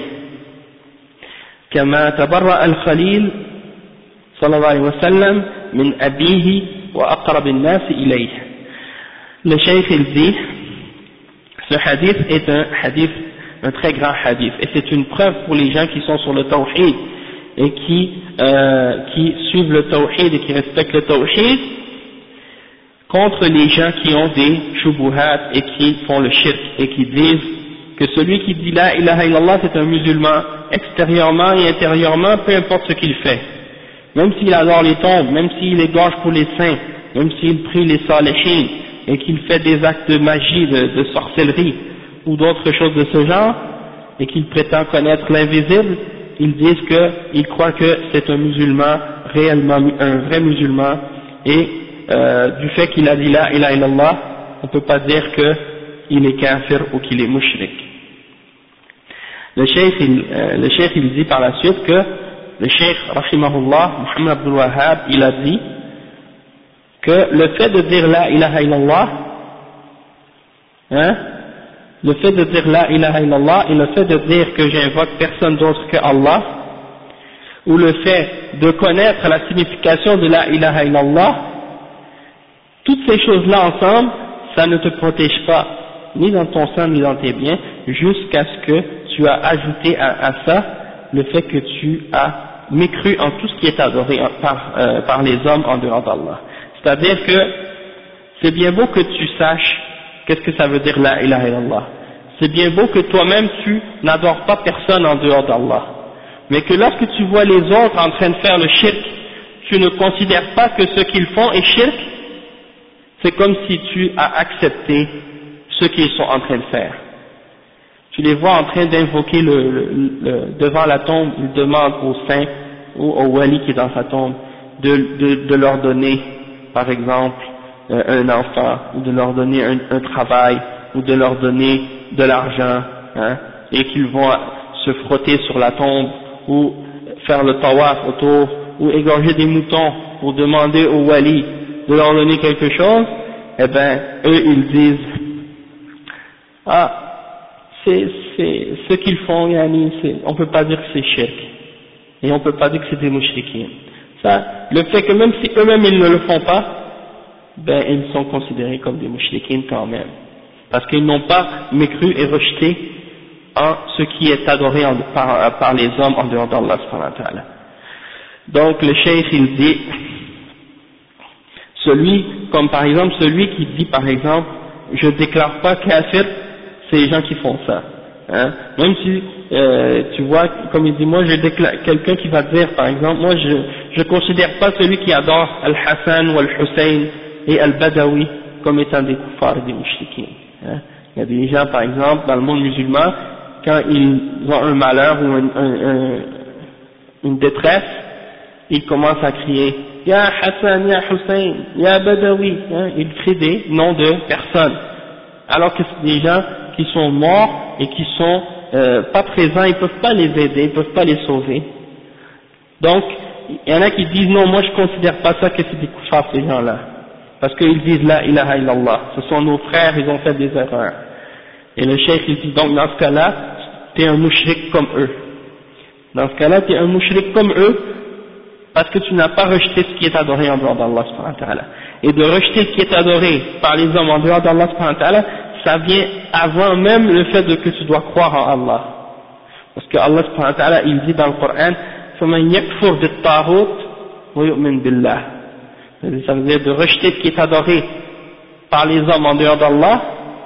كما تبرأ الخليل صلى الله عليه وسلم من أبيه وأقرب الناس إليه. Le Cheikh il dit, ce hadith est un très grand hadith, et c'est une preuve pour les gens qui sont sur le tawhid et qui suivent le tawhid et qui respectent le tawhid, contre les gens qui ont des shubuhat et qui font le shirk et qui disent que celui qui dit la ilaha illallah c'est un musulman extérieurement et intérieurement, peu importe ce qu'il fait, même s'il adore les tombes, même s'il égorge pour les saints, même s'il prie les salihin et qu'il fait des actes de magie, de sorcellerie ou d'autres choses de ce genre, et qu'il prétend connaître l'invisible, ils disent qu'ils croient que c'est un musulman, réellement un vrai musulman, et du fait qu'il a dit la ilaha illallah, on ne peut pas dire qu'il est kafir ou qu'il est mushrik. Le cheikh il dit par la suite que le cheikh rahimahullah, Muhammad Abdul Wahhab, il a dit que le fait de dire la ilaha illallah, le fait de dire la ilaha illallah et le fait de dire que j'invoque personne d'autre que Allah, ou le fait de connaître la signification de la ilaha illallah, toutes ces choses-là ensemble, ça ne te protège pas, ni dans ton sang ni dans tes biens, jusqu'à ce que tu as ajouté à ça le fait que tu as mécru en tout ce qui est adoré par les hommes en dehors d'Allah. C'est-à-dire que c'est bien beau que tu saches qu'est-ce que ça veut dire la ilaha illallah. C'est bien beau que toi-même tu n'adores pas personne en dehors d'Allah. Mais que lorsque tu vois les autres en train de faire le shirk, tu ne considères pas que ce qu'ils font est shirk, c'est comme si tu as accepté ce qu'ils sont en train de faire. Tu les vois en train d'invoquer devant la tombe, ils demandent au saint ou au wali qui est dans sa tombe de leur donner, par exemple, un enfant, ou de leur donner un travail, ou de leur donner de l'argent, et qu'ils vont se frotter sur la tombe, ou faire le tawaf autour, ou égorger des moutons pour demander au wali de leur donner quelque chose, eh ben, eux, ils disent, c'est ce qu'ils font, yani, on peut pas dire que c'est shirk. Et on peut pas dire que c'est des mouchriquins. Ça, le fait que même si eux-mêmes ils ne le font pas, ben, ils sont considérés comme des mouchriquins quand même. Parce qu'ils n'ont pas mécru et rejeté en ce qui est adoré par les hommes en dehors d'Allah subhanahu wa ta'ala. Donc le cheikh il dit, comme par exemple celui qui dit par exemple, je déclare pas kafir, c'est les gens qui font ça. Hein? Même si tu vois, comme il dit, moi je déclare, quelqu'un qui va dire par exemple, moi je considère pas celui qui adore Al-Hassan ou Al-Hussein et Al-Badawi comme étant des kuffars et des mouchriquins. Hein? Il y a des gens par exemple dans le monde musulman, quand ils ont un malheur ou une détresse, ils commencent à crier Ya Hassan, Ya Hussein, Ya Badawi, hein, ils crient des noms de personnes, alors que c'est des gens qui sont morts et qui sont pas présents, ils peuvent pas les aider, ils peuvent pas les sauver. Donc il y en a qui disent non, moi je considère pas ça que c'est des kuffars ces gens-là, parce qu'ils disent la ilaha illallah, ce sont nos frères, ils ont fait des erreurs. Et le cheikh il dit donc dans ce cas-là, t'es un mouchrik comme eux. Dans ce cas-là, t'es un mouchrik comme eux, parce que tu n'as pas rejeté ce qui est adoré en dehors d'Allah subhanahu wa ta'ala. Et de rejeter ce qui est adoré par les hommes en dehors d'Allah subhanahu wa ta'ala, ça vient avant même le fait que tu dois croire en Allah. Parce que Allah subhanahu wa ta'ala, il dit dans le Coran, فَمَنْ يَكْفُرْ بِالطَّاغُوتِ وَيُؤْمِنْ بِاللَّهِ. Ça veut dire de rejeter ce qui est adoré par les hommes en dehors d'Allah,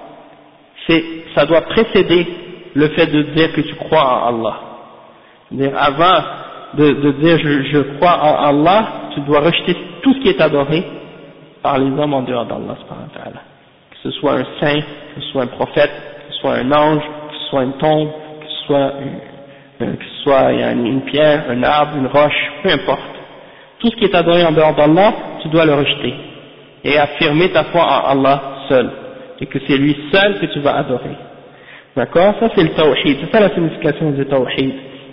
ça doit précéder le fait de dire que tu crois en Allah. C'est-à-dire avant de dire je crois en Allah, tu dois rejeter tout ce qui est adoré par les hommes en dehors d'Allah subhanahu wa ta'ala. Que ce soit un saint, que ce soit un prophète, que ce soit un ange, que ce soit une tombe, que ce soit une pierre, un arbre, une roche, peu importe. Tout ce qui est adoré en dehors d'Allah, tu dois le rejeter et affirmer ta foi en Allah seul, et que c'est lui seul que tu vas adorer. D'accord? Ça c'est le tawhid, c'est ça la signification du tawhid.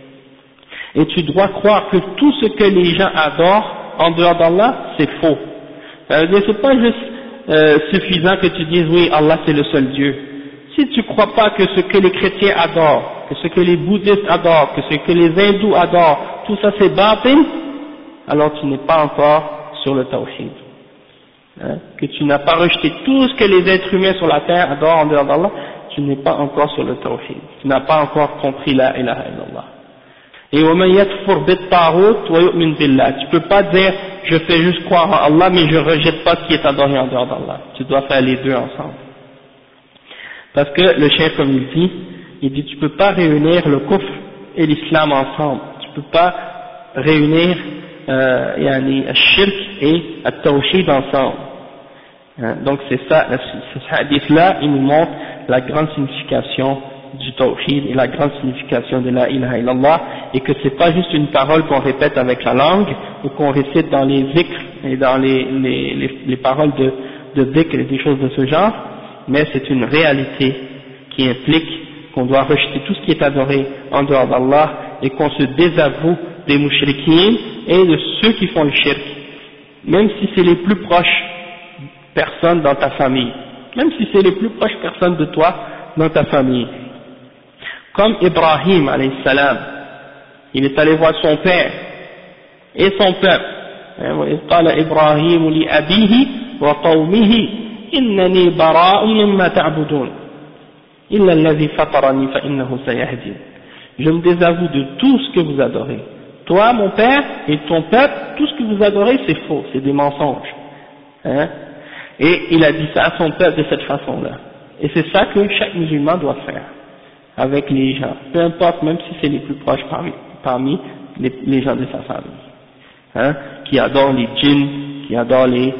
Et tu dois croire que tout ce que les gens adorent en dehors d'Allah, c'est faux. Ça veut dire c'est pas juste suffisant que tu dises oui, Allah c'est le seul Dieu. Si tu crois pas que ce que les chrétiens adorent, que ce que les bouddhistes adorent, que ce que les hindous adorent, tout ça c'est batil, alors tu n'es pas encore sur le tawhid. Hein? Que tu n'as pas rejeté tout ce que les êtres humains sur la terre adorent en dehors d'Allah, tu n'es pas encore sur le tawhid. Tu n'as pas encore compris la ilaha illallah. Et وَمَنْ يَكْفُرْ بِالطَّاغُوتِ وَيُؤْمِنْ بِاللَّهِ. Tu peux pas dire je fais juste croire en Allah mais je rejette pas ce qui est adoré en dehors d'Allah. Tu dois faire les deux ensemble. Parce que le cheikh comme il dit tu peux pas réunir le kufr et l'islam ensemble. Tu peux pas réunir le shirk et le tawhid ensemble. Donc c'est ça, ce hadith-là, il nous montre la grande signification du tawhid et la grande signification de la ilaha illallah, et que c'est pas juste une parole qu'on répète avec la langue ou qu'on récite dans les zikrs et dans les paroles de dhikr et des choses de ce genre, mais c'est une réalité qui implique qu'on doit rejeter tout ce qui est adoré en dehors d'Allah et qu'on se désavoue des mouchriquins et de ceux qui font le shirk, même si c'est les plus proches personnes dans ta famille, même si c'est les plus proches personnes de toi dans ta famille. Comme Ibrahim alayhi salam, il est allé voir son père et son peuple. وإذ قال إبراهيم لأبيه وقومه إنني براء مما تعبدون إلا الذي فطرني فإنه سيهدين. Je me désavoue de tout ce que vous adorez. Toi, mon père, et ton peuple, tout ce que vous adorez, c'est faux, c'est des mensonges. Hein? Et il a dit ça à son peuple de cette façon-là. Et c'est ça que chaque musulman doit faire avec les gens, peu importe, même si c'est les plus proches parmi les gens de sa famille, hein, qui adorent les djinns, qui adorent les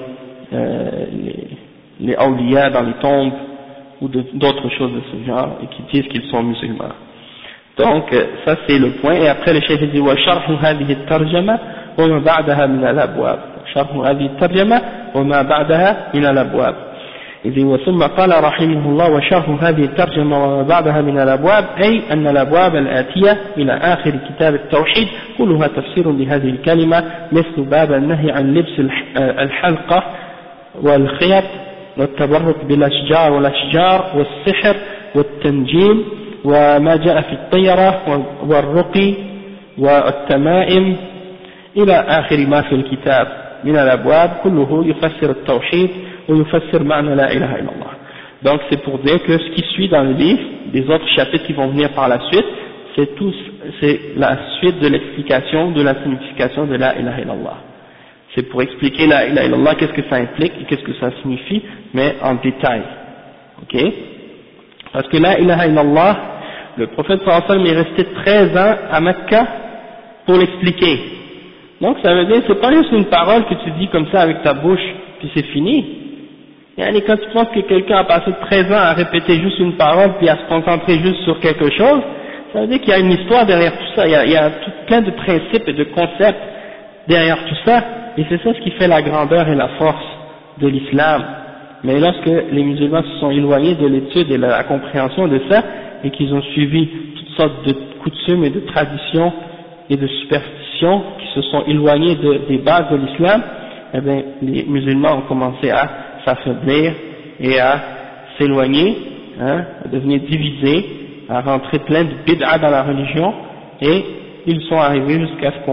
awliya dans les tombes, ou d'autres choses de ce genre, et qui disent qu'ils sont musulmans. Donc, ça c'est le point, et après le cheikh dit, وَشَرْحُ هَذِهِ التَّرْجَمَةِ وَمَا بَعْدَهَا مِنَ الْأَبْوَابِ شَرْحُ هذه الترجمة وما بعدها من الأبواب. ثم قال رحمه الله وشرح هذه الترجمة وما بعدها من الأبواب أي أن الأبواب الآتية إلى آخر كتاب التوحيد كلها تفسير لهذه الكلمة مثل باب النهي عن لبس الحلقة والخيط والتبرك بالأشجار والأشجار والسحر والتنجيم وما جاء في الطيرة والرقي والتمائم إلى آخر ما في الكتاب من الأبواب كله يفسر التوحيد ويفسر معنى لا إله إلا الله. Donc c'est pour dire que ce qui suit dans le livre, des autres chapitres qui vont venir par la suite, c'est la suite de l'explication de la signification de la ilaha illallah. C'est pour expliquer la ilaha illallah, qu'est-ce que ça implique et qu'est-ce que ça signifie, mais en détail. Ok? Parce que la ilaha illallah, le prophète sallallahu alayhi wa sallam est resté 13 ans à Mecca pour l'expliquer. Donc ça veut dire, c'est pas juste une parole que tu dis comme ça avec ta bouche, puis c'est fini. Et quand tu penses que quelqu'un a passé 13 ans à répéter juste une parole, puis à se concentrer juste sur quelque chose, ça veut dire qu'il y a une histoire derrière tout ça, il y a plein de principes et de concepts derrière tout ça, et c'est ça ce qui fait la grandeur et la force de l'islam. Mais lorsque les musulmans se sont éloignés de l'étude et de la compréhension de ça, et qu'ils ont suivi toutes sortes de coutumes et de traditions et de superstitions qui se sont éloignés des bases de l'islam, eh bien, les musulmans ont commencé à s'affaiblir et à s'éloigner, à devenir divisés, à rentrer plein de bid'a dans la religion, et ils sont arrivés jusqu'à ce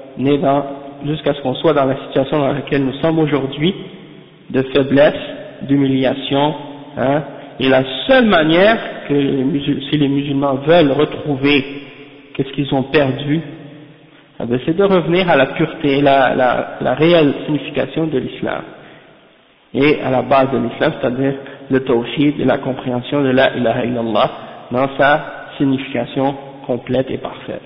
qu'on soit dans la situation dans laquelle nous sommes aujourd'hui, de faiblesse, d'humiliation, et la seule manière que si les musulmans veulent retrouver qu'est-ce qu'ils ont perdu, c'est de revenir à la pureté, la réelle signification de l'islam, et à la base de l'islam, c'est-à-dire le tawhid et la compréhension de la ilaha illallah dans sa signification complète et parfaite.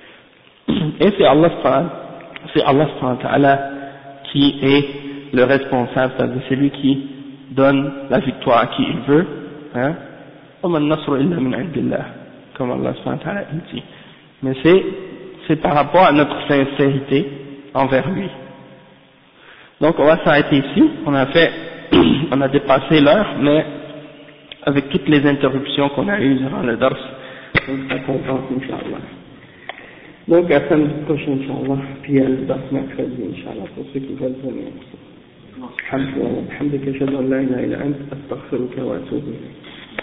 Et c'est Allah subhanahu wa ta'ala qui est le responsable, c'est-à-dire c'est lui qui donne la victoire à qui il veut, وَمَا النَّصْرُ إِلَّا مِنْ عِنْدِ اللَّهِ, comme Allah subhanahu wa ta'ala dit. Mais c'est par rapport à notre sincérité envers lui. Donc on va s'arrêter ici, on a dépassé l'heure, mais avec toutes les interruptions qu'on a eues durant le dars, on sera content, Inch'Allah. Donc à samedi prochain, Inch'Allah, puis à le dars mercredi, Inch'Allah, pour ceux qui veulent venir. الحمد لله أشهد أن لا إله إلا أنت أستغفرك وأتوب إليك.